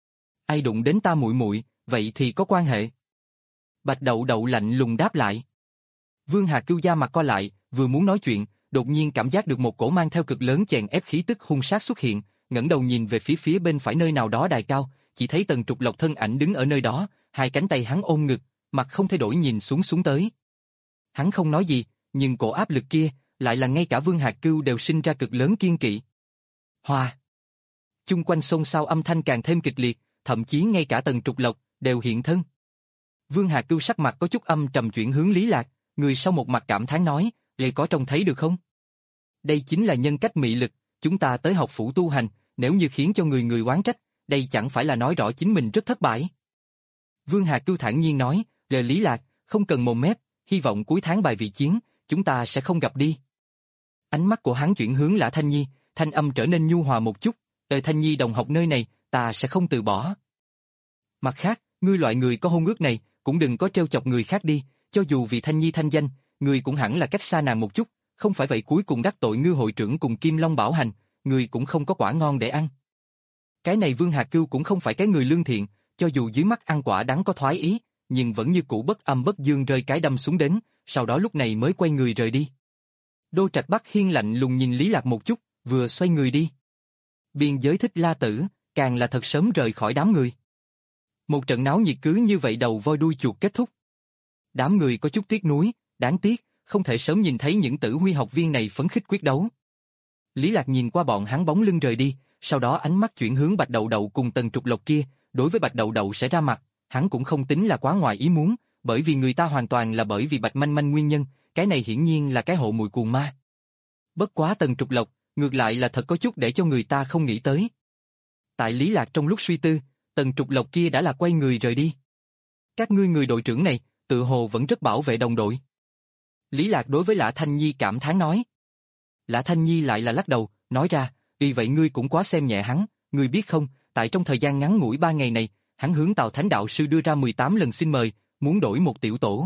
"Ai đụng đến ta muội muội, vậy thì có quan hệ." Bạch Đậu Đậu lạnh lùng đáp lại. Vương Hà Cưu da mặt co lại, vừa muốn nói chuyện, đột nhiên cảm giác được một cổ mang theo cực lớn chèn ép khí tức hung sát xuất hiện, ngẩng đầu nhìn về phía phía bên phải nơi nào đó đài cao, chỉ thấy Tần Trục Lộc thân ảnh đứng ở nơi đó, hai cánh tay hắn ôm ngực, mặt không thay đổi nhìn xuống xuống tới. Hắn không nói gì, nhưng cổ áp lực kia, lại là ngay cả Vương Hạc Cưu đều sinh ra cực lớn kiên kỵ. Hoa! Chung quanh xôn xao âm thanh càng thêm kịch liệt, thậm chí ngay cả Tần Trục Lộc đều hiện thân. Vương Hạc Cưu sắc mặt có chút âm trầm chuyển hướng Lý Lạc, người sau một mặt cảm thán nói, "Vậy có trông thấy được không? Đây chính là nhân cách mị lực, chúng ta tới học phủ tu hành, nếu như khiến cho người người oán trách, đây chẳng phải là nói rõ chính mình rất thất bại." Vương Hạc Cưu thản nhiên nói, "Lời Lý Lạc, không cần mồm mép, hy vọng cuối tháng bài vị chiến, chúng ta sẽ không gặp đi." Ánh mắt của hắn chuyển hướng Lã Thanh Nhi, thanh âm trở nên nhu hòa một chút, "Đời Thanh Nhi đồng học nơi này, ta sẽ không từ bỏ. Mặt khác, ngươi loại người có hôn ước này, cũng đừng có trêu chọc người khác đi, cho dù vì Thanh Nhi thanh danh, ngươi cũng hẳn là cách xa nàng một chút, không phải vậy cuối cùng đắc tội Ngư hội trưởng cùng Kim Long bảo hành, ngươi cũng không có quả ngon để ăn." Cái này Vương Hạc Cưu cũng không phải cái người lương thiện, cho dù dưới mắt ăn quả đắng có thoái ý, nhưng vẫn như cũ bất âm bất dương rơi cái đâm xuống đến, sau đó lúc này mới quay người rời đi. Đô Trạch Bắc Hiên lạnh lùng nhìn Lý Lạc một chút, vừa xoay người đi. Biên giới Thích La Tử, càng là thật sớm rời khỏi đám người. Một trận náo nhiệt cứ như vậy đầu voi đuôi chuột kết thúc. Đám người có chút tiếc nuối, đáng tiếc, không thể sớm nhìn thấy những tử huy học viên này phấn khích quyết đấu. Lý Lạc nhìn qua bọn hắn bóng lưng rời đi, sau đó ánh mắt chuyển hướng Bạch Đậu Đậu cùng Tần Trục Lộc kia, đối với Bạch Đậu Đậu sẽ ra mặt, hắn cũng không tính là quá ngoài ý muốn, bởi vì người ta hoàn toàn là bởi vì Bạch Manh Manh nguyên nhân, cái này hiển nhiên là cái hộ mùi cuồng ma. Bất quá Tần Trục Lộc, ngược lại là thật có chút để cho người ta không nghĩ tới. Tại Lý Lạc trong lúc suy tư, Tần Trục Lộc kia đã là quay người rời đi. Các ngươi người đội trưởng này, tự hồ vẫn rất bảo vệ đồng đội. Lý Lạc đối với Lã Thanh Nhi cảm thán nói. Lã Thanh Nhi lại là lắc đầu, nói ra, "Vì vậy ngươi cũng quá xem nhẹ hắn, ngươi biết không, tại trong thời gian ngắn ngủi ba ngày này, hắn hướng Tào Thánh Đạo Sư đưa ra mười tám lần xin mời, muốn đổi một tiểu tổ.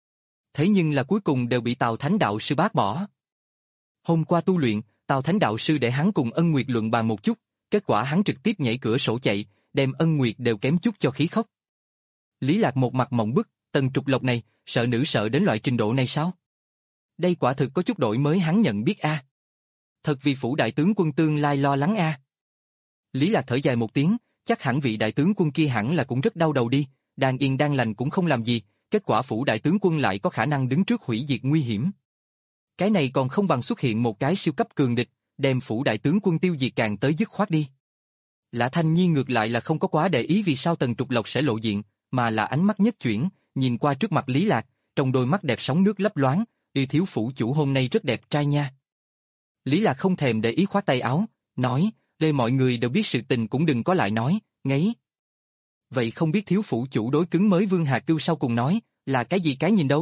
Thế nhưng là cuối cùng đều bị Tào Thánh Đạo Sư bác bỏ. Hôm qua tu luyện, Tào Thánh Đạo Sư để hắn cùng Ân Nguyệt luận bàn một chút, kết quả hắn trực tiếp nhảy cửa sổ chạy, đem Ân Nguyệt đều kém chút cho khí khóc. Lý Lạc một mặt mộng bức, Tần Trục Lộc này, sợ nữ sợ đến loại trình độ này sao? Đây quả thực có chút đổi mới hắn nhận biết a. À. Thật vì phủ đại tướng quân tương lai lo lắng a. À. Lý Lạc thở dài một tiếng, chắc hẳn vị đại tướng quân kia hẳn là cũng rất đau đầu đi, đang yên đang lành cũng không làm gì, kết quả phủ đại tướng quân lại có khả năng đứng trước hủy diệt nguy hiểm. Cái này còn không bằng xuất hiện một cái siêu cấp cường địch, đem phủ đại tướng quân tiêu diệt càng tới dứt khoát đi. Lã Thanh Nhi ngược lại là không có quá để ý vì sao Tần Trục Lộc sẽ lộ diện, mà là ánh mắt nhất chuyển, nhìn qua trước mặt Lý Lạc, trong đôi mắt đẹp sóng nước lấp loáng, "Y thiếu phủ chủ hôm nay rất đẹp trai nha." Lý Lạc không thèm để ý khoát tay áo, nói, "Đây mọi người đều biết sự tình cũng đừng có lại nói, ngấy." Vậy không biết thiếu phủ chủ đối cứng mới Vương Hà Cưu sau cùng nói, là cái gì cái nhìn đâu?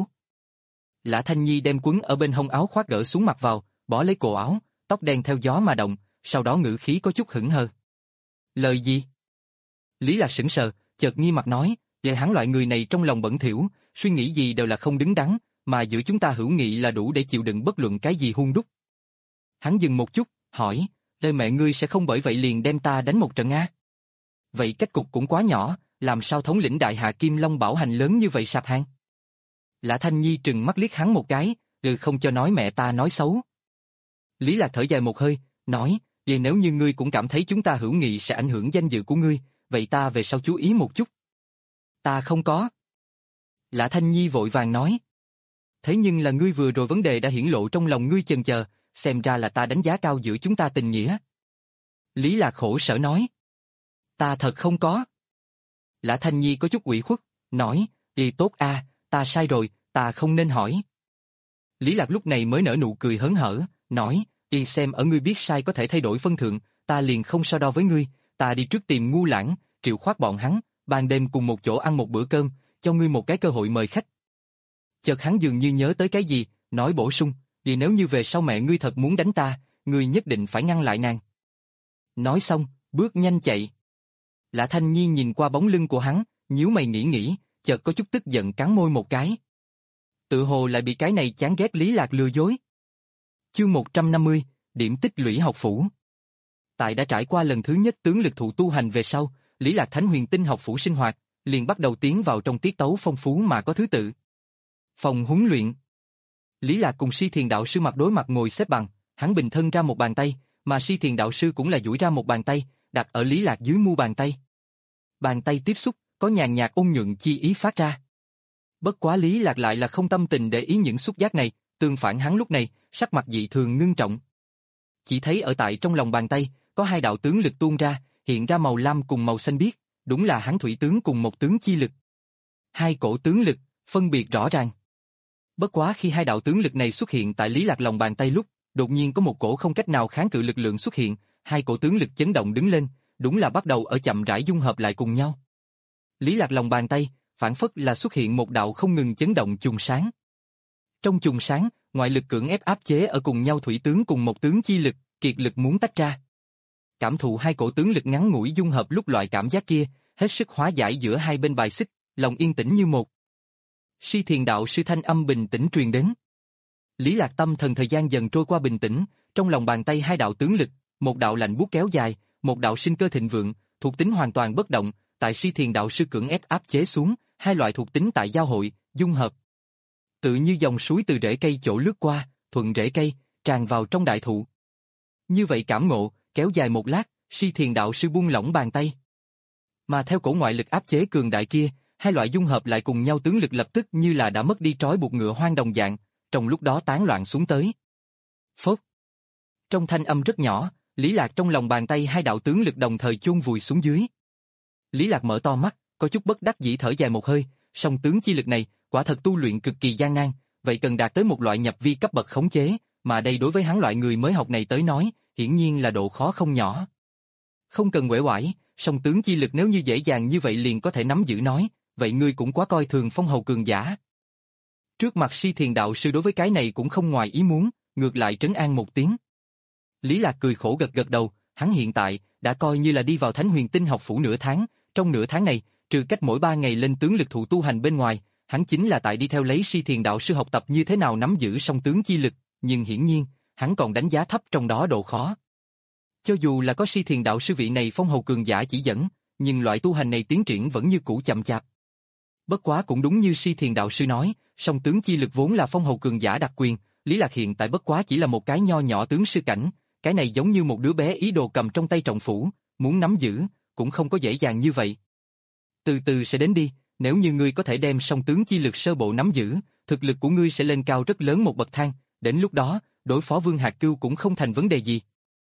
Lã Thanh Nhi đem quấn ở bên hông áo khoác gỡ xuống mặt vào, bỏ lấy cổ áo, tóc đen theo gió mà động, sau đó ngữ khí có chút hững hờ. Lời gì? Lý Lạc sững sờ, chợt nghi mặt nói, "Vậy hắn loại người này trong lòng bẩn thỉu, suy nghĩ gì đều là không đứng đắn, mà giữa chúng ta hữu nghị là đủ để chịu đựng bất luận cái gì hung đúc." Hắn dừng một chút, hỏi, "Đời mẹ ngươi sẽ không bởi vậy liền đem ta đánh một trận a?" Vậy cách cục cũng quá nhỏ, làm sao thống lĩnh đại hạ Kim Long bảo hành lớn như vậy sạp hàng? Lã Thanh Nhi trừng mắt liếc hắn một cái, "Ừ không cho nói mẹ ta nói xấu." Lý Lạc thở dài một hơi, nói, "Vậy nếu như ngươi cũng cảm thấy chúng ta hữu nghị sẽ ảnh hưởng danh dự của ngươi, vậy ta về sau chú ý một chút." "Ta không có." Lã Thanh Nhi vội vàng nói. "Thế nhưng là ngươi vừa rồi vấn đề đã hiển lộ trong lòng ngươi chần chờ, xem ra là ta đánh giá cao giữa chúng ta tình nghĩa." Lý Lạc khổ sở nói. "Ta thật không có." Lã Thanh Nhi có chút ủy khuất, nói, "Y tốt a, ta sai rồi, ta không nên hỏi." Lý Lạc lúc này mới nở nụ cười hớn hở, nói, "Y xem ở ngươi biết sai có thể thay đổi phân thượng, ta liền không so đo với ngươi, ta đi trước tìm Ngu Lãng, Triệu Khoát bọn hắn, ban đêm cùng một chỗ ăn một bữa cơm, cho ngươi một cái cơ hội mời khách." Chợt hắn dường như nhớ tới cái gì, nói bổ sung, "Vì nếu như về sau mẹ ngươi thật muốn đánh ta, ngươi nhất định phải ngăn lại nàng." Nói xong, bước nhanh chạy. Lã Thanh Nhi nhìn qua bóng lưng của hắn, nhíu mày nghĩ nghĩ, chợt có chút tức giận cắn môi một cái. Tự hồ lại bị cái này chán ghét Lý Lạc lừa dối. Chương một trăm năm mươi, điểm tích lũy học phủ. Tại đã trải qua lần thứ nhất tướng lực thụ tu hành về sau, Lý Lạc Thánh Huyền Tinh học phủ sinh hoạt, liền bắt đầu tiến vào trong tiết tấu phong phú mà có thứ tự. Phòng huấn luyện. Lý Lạc cùng Si Thiền đạo sư mặt đối mặt ngồi xếp bằng, hắn bình thân ra một bàn tay, mà Si Thiền đạo sư cũng là duỗi ra một bàn tay, đặt ở Lý Lạc dưới mu bàn tay. Bàn tay tiếp xúc, có nhàn nhạt ôn nhuận chi ý phát ra. Bất quá Lý Lạc lại là không tâm tình để ý những xúc giác này, tương phản hắn lúc này, sắc mặt dị thường ngưng trọng. Chỉ thấy ở tại trong lòng bàn tay, có hai đạo tướng lực tuôn ra, hiện ra màu lam cùng màu xanh biếc, đúng là hắn thủy tướng cùng một tướng chi lực. Hai cổ tướng lực, phân biệt rõ ràng. Bất quá khi hai đạo tướng lực này xuất hiện tại Lý Lạc lòng bàn tay lúc, đột nhiên có một cổ không cách nào kháng cự lực lượng xuất hiện, hai cổ tướng lực chấn động đứng lên, đúng là bắt đầu ở chậm rãi dung hợp lại cùng nhau. Lý Lạc lòng bàn tay, phản phất là xuất hiện một đạo không ngừng chấn động chùm sáng. Trong chùm sáng, ngoại lực cưỡng ép áp chế ở cùng nhau thủy tướng cùng một tướng chi lực, kiệt lực muốn tách ra. Cảm thụ hai cổ tướng lực ngắn ngủi dung hợp lúc loại cảm giác kia, hết sức hóa giải giữa hai bên bài xích, lòng yên tĩnh như một. Si Thiền đạo sư thanh âm bình tĩnh truyền đến. Lý Lạc tâm thần thời gian dần trôi qua bình tĩnh, trong lòng bàn tay hai đạo tướng lực, một đạo lạnh buốt kéo dài, một đạo sinh cơ thịnh vượng, thuộc tính hoàn toàn bất động, tại Si Thiền đạo sư cưỡng ép áp chế xuống, hai loại thuộc tính tại giao hội, dung hợp. Tự như dòng suối từ rễ cây chỗ lướt qua, thuận rễ cây, tràn vào trong đại thụ. Như vậy cảm ngộ, kéo dài một lát, Si Thiền đạo sư buông lỏng bàn tay. Mà theo cổ ngoại lực áp chế cường đại kia, hai loại dung hợp lại cùng nhau tướng lực lập tức như là đã mất đi trói buộc ngựa hoang đồng dạng, trong lúc đó tán loạn xuống tới. Phốt. Trong thanh âm rất nhỏ, Lý Lạc trong lòng bàn tay hai đạo tướng lực đồng thời chôn vùi xuống dưới. Lý Lạc mở to mắt, có chút bất đắc dĩ thở dài một hơi, song tướng chi lực này, quả thật tu luyện cực kỳ gian nan, vậy cần đạt tới một loại nhập vi cấp bậc khống chế, mà đây đối với hắn loại người mới học này tới nói, hiển nhiên là độ khó không nhỏ. Không cần uể oải, song tướng chi lực nếu như dễ dàng như vậy liền có thể nắm giữ nói, vậy ngươi cũng quá coi thường phong hầu cường giả. Trước mặt Si Thiền đạo sư đối với cái này cũng không ngoài ý muốn, ngược lại trấn an một tiếng. Lý Lạc cười khổ gật gật đầu, hắn hiện tại đã coi như là đi vào Thánh Huyền Tinh học phủ nửa tháng, trong nửa tháng này, trừ cách mỗi ba ngày lên tướng lực thụ tu hành bên ngoài, hắn chính là tại đi theo lấy Si Thiền đạo sư học tập như thế nào nắm giữ song tướng chi lực, nhưng hiển nhiên, hắn còn đánh giá thấp trong đó độ khó. Cho dù là có Si Thiền đạo sư vị này phong hầu cường giả chỉ dẫn, nhưng loại tu hành này tiến triển vẫn như cũ chậm chạp. Bất quá cũng đúng như Si Thiền đạo sư nói, song tướng chi lực vốn là phong hầu cường giả đặc quyền, Lý Lạc hiện tại bất quá chỉ là một cái nho nhỏ tướng sư cảnh, cái này giống như một đứa bé ý đồ cầm trong tay trọng phủ, muốn nắm giữ, cũng không có dễ dàng như vậy. Từ từ sẽ đến đi, nếu như ngươi có thể đem song tướng chi lực sơ bộ nắm giữ, thực lực của ngươi sẽ lên cao rất lớn một bậc thang, đến lúc đó, đối phó Vương Hạc Cưu cũng không thành vấn đề gì.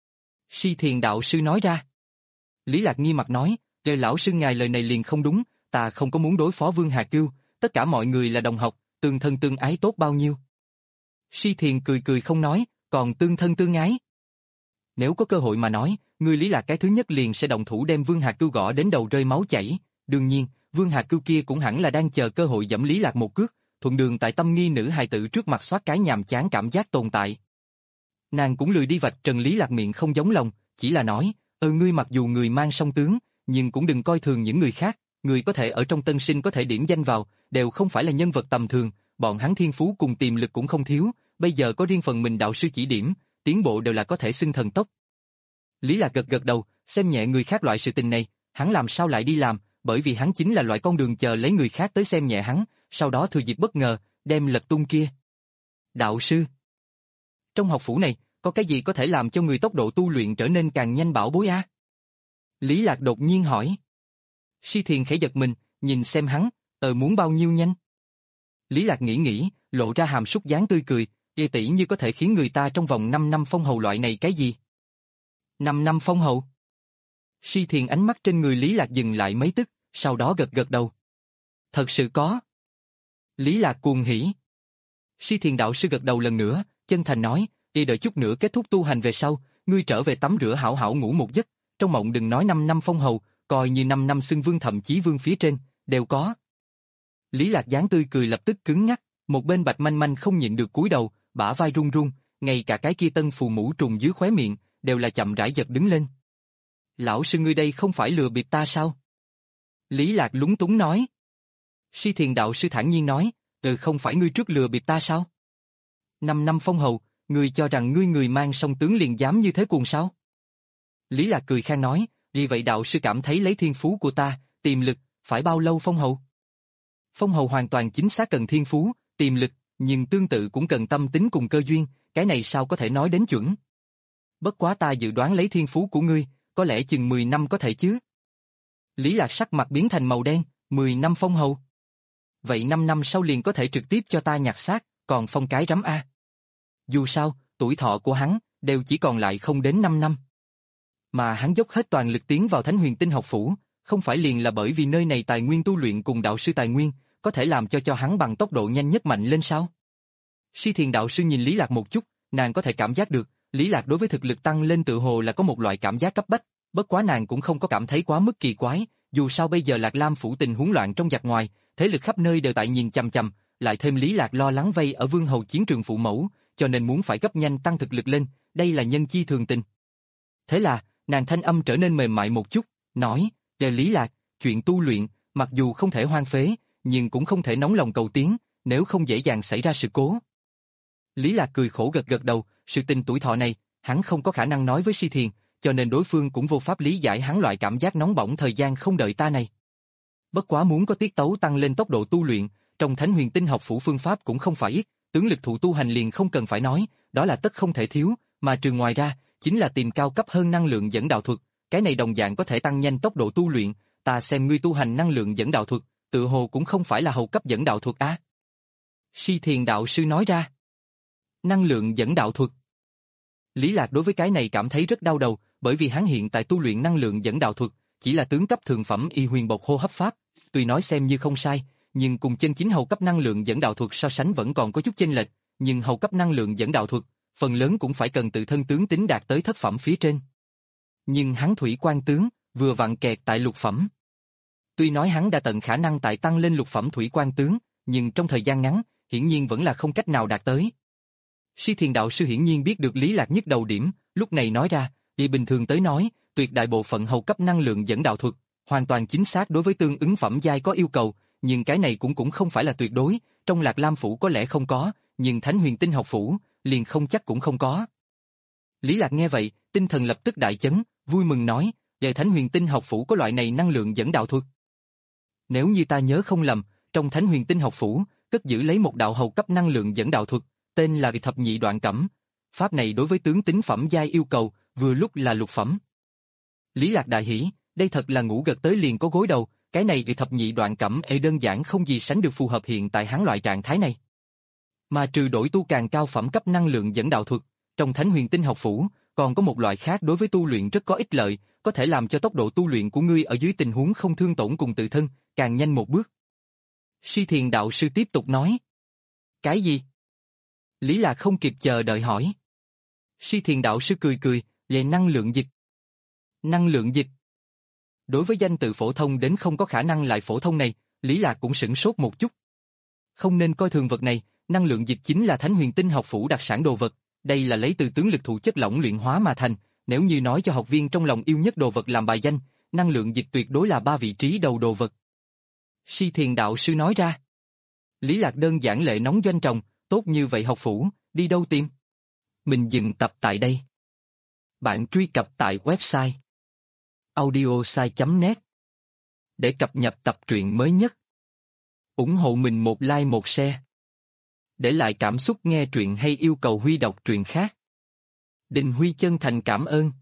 Si Thiền đạo sư nói ra. Lý Lạc nghi mặt nói, "Lời lão sư ngài lời này liền không đúng, ta không có muốn đối phó Vương Hạc Cưu, tất cả mọi người là đồng học, tương thân tương ái tốt bao nhiêu." Si Thiền cười cười không nói, còn tương thân tương ái. Nếu có cơ hội mà nói, ngươi Lý Lạc cái thứ nhất liền sẽ động thủ đem Vương Hạc Cưu gõ đến đầu rơi máu chảy. Đương nhiên, Vương Hạc Cưu kia cũng hẳn là đang chờ cơ hội giẫm Lý Lạc một cước, thuận đường tại tâm nghi nữ hài tử trước mặt soát cái nhàm chán cảm giác tồn tại. Nàng cũng lười đi vạch trần Lý Lạc miệng không giống lòng, chỉ là nói, ơ ngươi mặc dù người mang song tướng, nhưng cũng đừng coi thường những người khác, người có thể ở trong tân sinh có thể điểm danh vào, đều không phải là nhân vật tầm thường, bọn hắn thiên phú cùng tiềm lực cũng không thiếu, bây giờ có riêng phần mình đạo sư chỉ điểm, tiến bộ đều là có thể xưng thần tốc. Lý Lạc gật gật đầu, xem nhẹ người khác loại sự tình này, hắn làm sao lại đi làm, bởi vì hắn chính là loại con đường chờ lấy người khác tới xem nhẹ hắn, sau đó thừa dịp bất ngờ, đem lật tung kia. Đạo sư, trong học phủ này, có cái gì có thể làm cho người tốc độ tu luyện trở nên càng nhanh bảo bối a? Lý Lạc đột nhiên hỏi. Si Thiền khẽ giật mình, nhìn xem hắn, ờ muốn bao nhiêu nhanh? Lý Lạc nghĩ nghĩ, lộ ra hàm súc dáng tươi cười, "Ê tỷ như có thể khiến người ta trong vòng năm năm phong hầu loại này cái gì?" năm năm phong hầu? Si Thiền ánh mắt trên người Lý Lạc dừng lại mấy tức, sau đó gật gật đầu. Thật sự có. Lý Lạc cuồng hỉ. Si Thiền đạo sư gật đầu lần nữa, chân thành nói, "Ê đợi chút nữa kết thúc tu hành về sau, ngươi trở về tắm rửa hảo hảo ngủ một giấc, trong mộng đừng nói năm năm phong hầu, coi như năm năm xưng vương thậm chí vương phía trên, đều có." Lý Lạc dáng tươi cười lập tức cứng ngắc, một bên Bạch Manh Manh không nhịn được cúi đầu, bả vai run run, ngay cả cái kia tân phù mũ trùng dưới khóe miệng, đều là chậm rãi giật đứng lên. "Lão sư ngươi đây không phải lừa bịp ta sao?" Lý Lạc lúng túng nói. Si Thiền đạo sư thản nhiên nói, "Ừ không phải ngươi trước lừa bịp ta sao? Năm năm phong hầu, ngươi cho rằng ngươi người mang song tướng liền dám như thế cuồng sao?" Lý Lạc cười khan nói, "Vì vậy đạo sư cảm thấy lấy thiên phú của ta, tiềm lực, phải bao lâu phong hầu?" Phong hầu hoàn toàn chính xác cần thiên phú, tiềm lực, nhưng tương tự cũng cần tâm tính cùng cơ duyên, cái này sao có thể nói đến chuẩn. Bất quá ta dự đoán lấy thiên phú của ngươi, có lẽ chừng mười năm có thể chứ. Lý Lạc sắc mặt biến thành màu đen, mười năm phong hầu. Vậy năm năm sau liền có thể trực tiếp cho ta nhặt xác, còn phong cái rắm a. Dù sao, tuổi thọ của hắn, đều chỉ còn lại không đến năm năm. Mà hắn dốc hết toàn lực tiến vào Thánh Huyền Tinh học phủ, không phải liền là bởi vì nơi này tài nguyên tu luyện cùng đạo sư tài nguyên, có thể làm cho cho hắn bằng tốc độ nhanh nhất mạnh lên sao? Si Thiền đạo sư nhìn Lý Lạc một chút, nàng có thể cảm giác được, Lý Lạc đối với thực lực tăng lên tự hồ là có một loại cảm giác cấp bách, bất quá nàng cũng không có cảm thấy quá mức kỳ quái, dù sao bây giờ Lạc Lam phủ tình huống loạn trong giặc ngoài, thế lực khắp nơi đều tại nhìn chằm chằm, lại thêm Lý Lạc lo lắng vây ở Vương Hầu chiến trường phụ mẫu, cho nên muốn phải gấp nhanh tăng thực lực lên, đây là nhân chi thường tình. Thế là, nàng thanh âm trở nên mềm mại một chút, nói, "Đề Lý Lạc, chuyện tu luyện, mặc dù không thể hoang phế, nhưng cũng không thể nóng lòng cầu tiến, nếu không dễ dàng xảy ra sự cố." Lý Lạc cười khổ gật gật đầu, sự tình tuổi thọ này, hắn không có khả năng nói với Si Thiền, cho nên đối phương cũng vô pháp lý giải hắn loại cảm giác nóng bỏng thời gian không đợi ta này. Bất quá muốn có tiết tấu tăng lên tốc độ tu luyện, trong Thánh Huyền Tinh học phủ phương pháp cũng không phải ít, tướng lực thụ tu hành liền không cần phải nói, đó là tất không thể thiếu, mà trừ ngoài ra, chính là tìm cao cấp hơn năng lượng dẫn đạo thuật, cái này đồng dạng có thể tăng nhanh tốc độ tu luyện, ta xem ngươi tu hành năng lượng dẫn đạo thuật, tự hồ cũng không phải là hầu cấp dẫn đạo thuật á. Si Thiền đạo sư nói ra. Năng lượng dẫn đạo thuật. Lý Lạc đối với cái này cảm thấy rất đau đầu, bởi vì hắn hiện tại tu luyện năng lượng dẫn đạo thuật, chỉ là tướng cấp thượng phẩm y huyền bộc hô hấp pháp, tuy nói xem như không sai, nhưng cùng chân chính hầu cấp năng lượng dẫn đạo thuật so sánh vẫn còn có chút chênh lệch, nhưng hầu cấp năng lượng dẫn đạo thuật, phần lớn cũng phải cần tự thân tướng tính đạt tới thất phẩm phía trên. Nhưng hắn thủy quan tướng, vừa vặn kẹt tại lục phẩm. Tuy nói hắn đã tận khả năng tại tăng lên lục phẩm thủy quan tướng, nhưng trong thời gian ngắn, hiển nhiên vẫn là không cách nào đạt tới. Si Thiền đạo sư hiển nhiên biết được Lý Lạc nhức đầu điểm, lúc này nói ra, y bình thường tới nói, tuyệt đại bộ phận hầu cấp năng lượng dẫn đạo thuật, hoàn toàn chính xác đối với tương ứng phẩm giai có yêu cầu, nhưng cái này cũng cũng không phải là tuyệt đối, trong Lạc Lam phủ có lẽ không có, nhưng Thánh Huyền Tinh học phủ, liền không chắc cũng không có. Lý Lạc nghe vậy, tinh thần lập tức đại chấn, vui mừng nói, về Thánh Huyền Tinh học phủ có loại này năng lượng dẫn đạo thuật. Nếu như ta nhớ không lầm, trong Thánh Huyền Tinh học phủ, cất giữ lấy một đạo hầu cấp năng lượng dẫn đạo thuật, tên là Thập Nhị Đoạn Cẩm. Pháp này đối với tướng tính phẩm giai yêu cầu, vừa lúc là lục phẩm. Lý Lạc đại hỉ, đây thật là ngủ gật tới liền có gối đầu, cái này vì Thập Nhị Đoạn Cẩm e đơn giản không gì sánh được phù hợp hiện tại hắn loại trạng thái này. Mà trừ đổi tu càng cao phẩm cấp năng lượng dẫn đạo thuật, trong Thánh Huyền Tinh học phủ, còn có một loại khác đối với tu luyện rất có ích lợi, có thể làm cho tốc độ tu luyện của ngươi ở dưới tình huống không thương tổn cùng tự thân, càng nhanh một bước. Si Thiền đạo sư tiếp tục nói. Cái gì? Lý Lạc không kịp chờ đợi hỏi. Si Thiền đạo sư cười cười, về năng lượng dịch. Năng lượng dịch. Đối với danh tự phổ thông đến không có khả năng lại phổ thông này, Lý Lạc cũng sửng sốt một chút. Không nên coi thường vật này, năng lượng dịch chính là Thánh Huyền Tinh học phủ đặc sản đồ vật, đây là lấy từ tướng lực thụ chất lỏng luyện hóa mà thành, nếu như nói cho học viên trong lòng yêu nhất đồ vật làm bài danh, năng lượng dịch tuyệt đối là ba vị trí đầu đồ vật. Si Thiền đạo sư nói ra. Lý Lạc đơn giản lệ nóng doanh tròng, tốt như vậy học phủ, đi đâu tìm? Mình dừng tập tại đây. Bạn truy cập tại website audiosai chấm net để cập nhật tập truyện mới nhất. Ủng hộ mình một like một share. Để lại cảm xúc nghe truyện hay yêu cầu Huy đọc truyện khác. Đình Huy chân thành cảm ơn.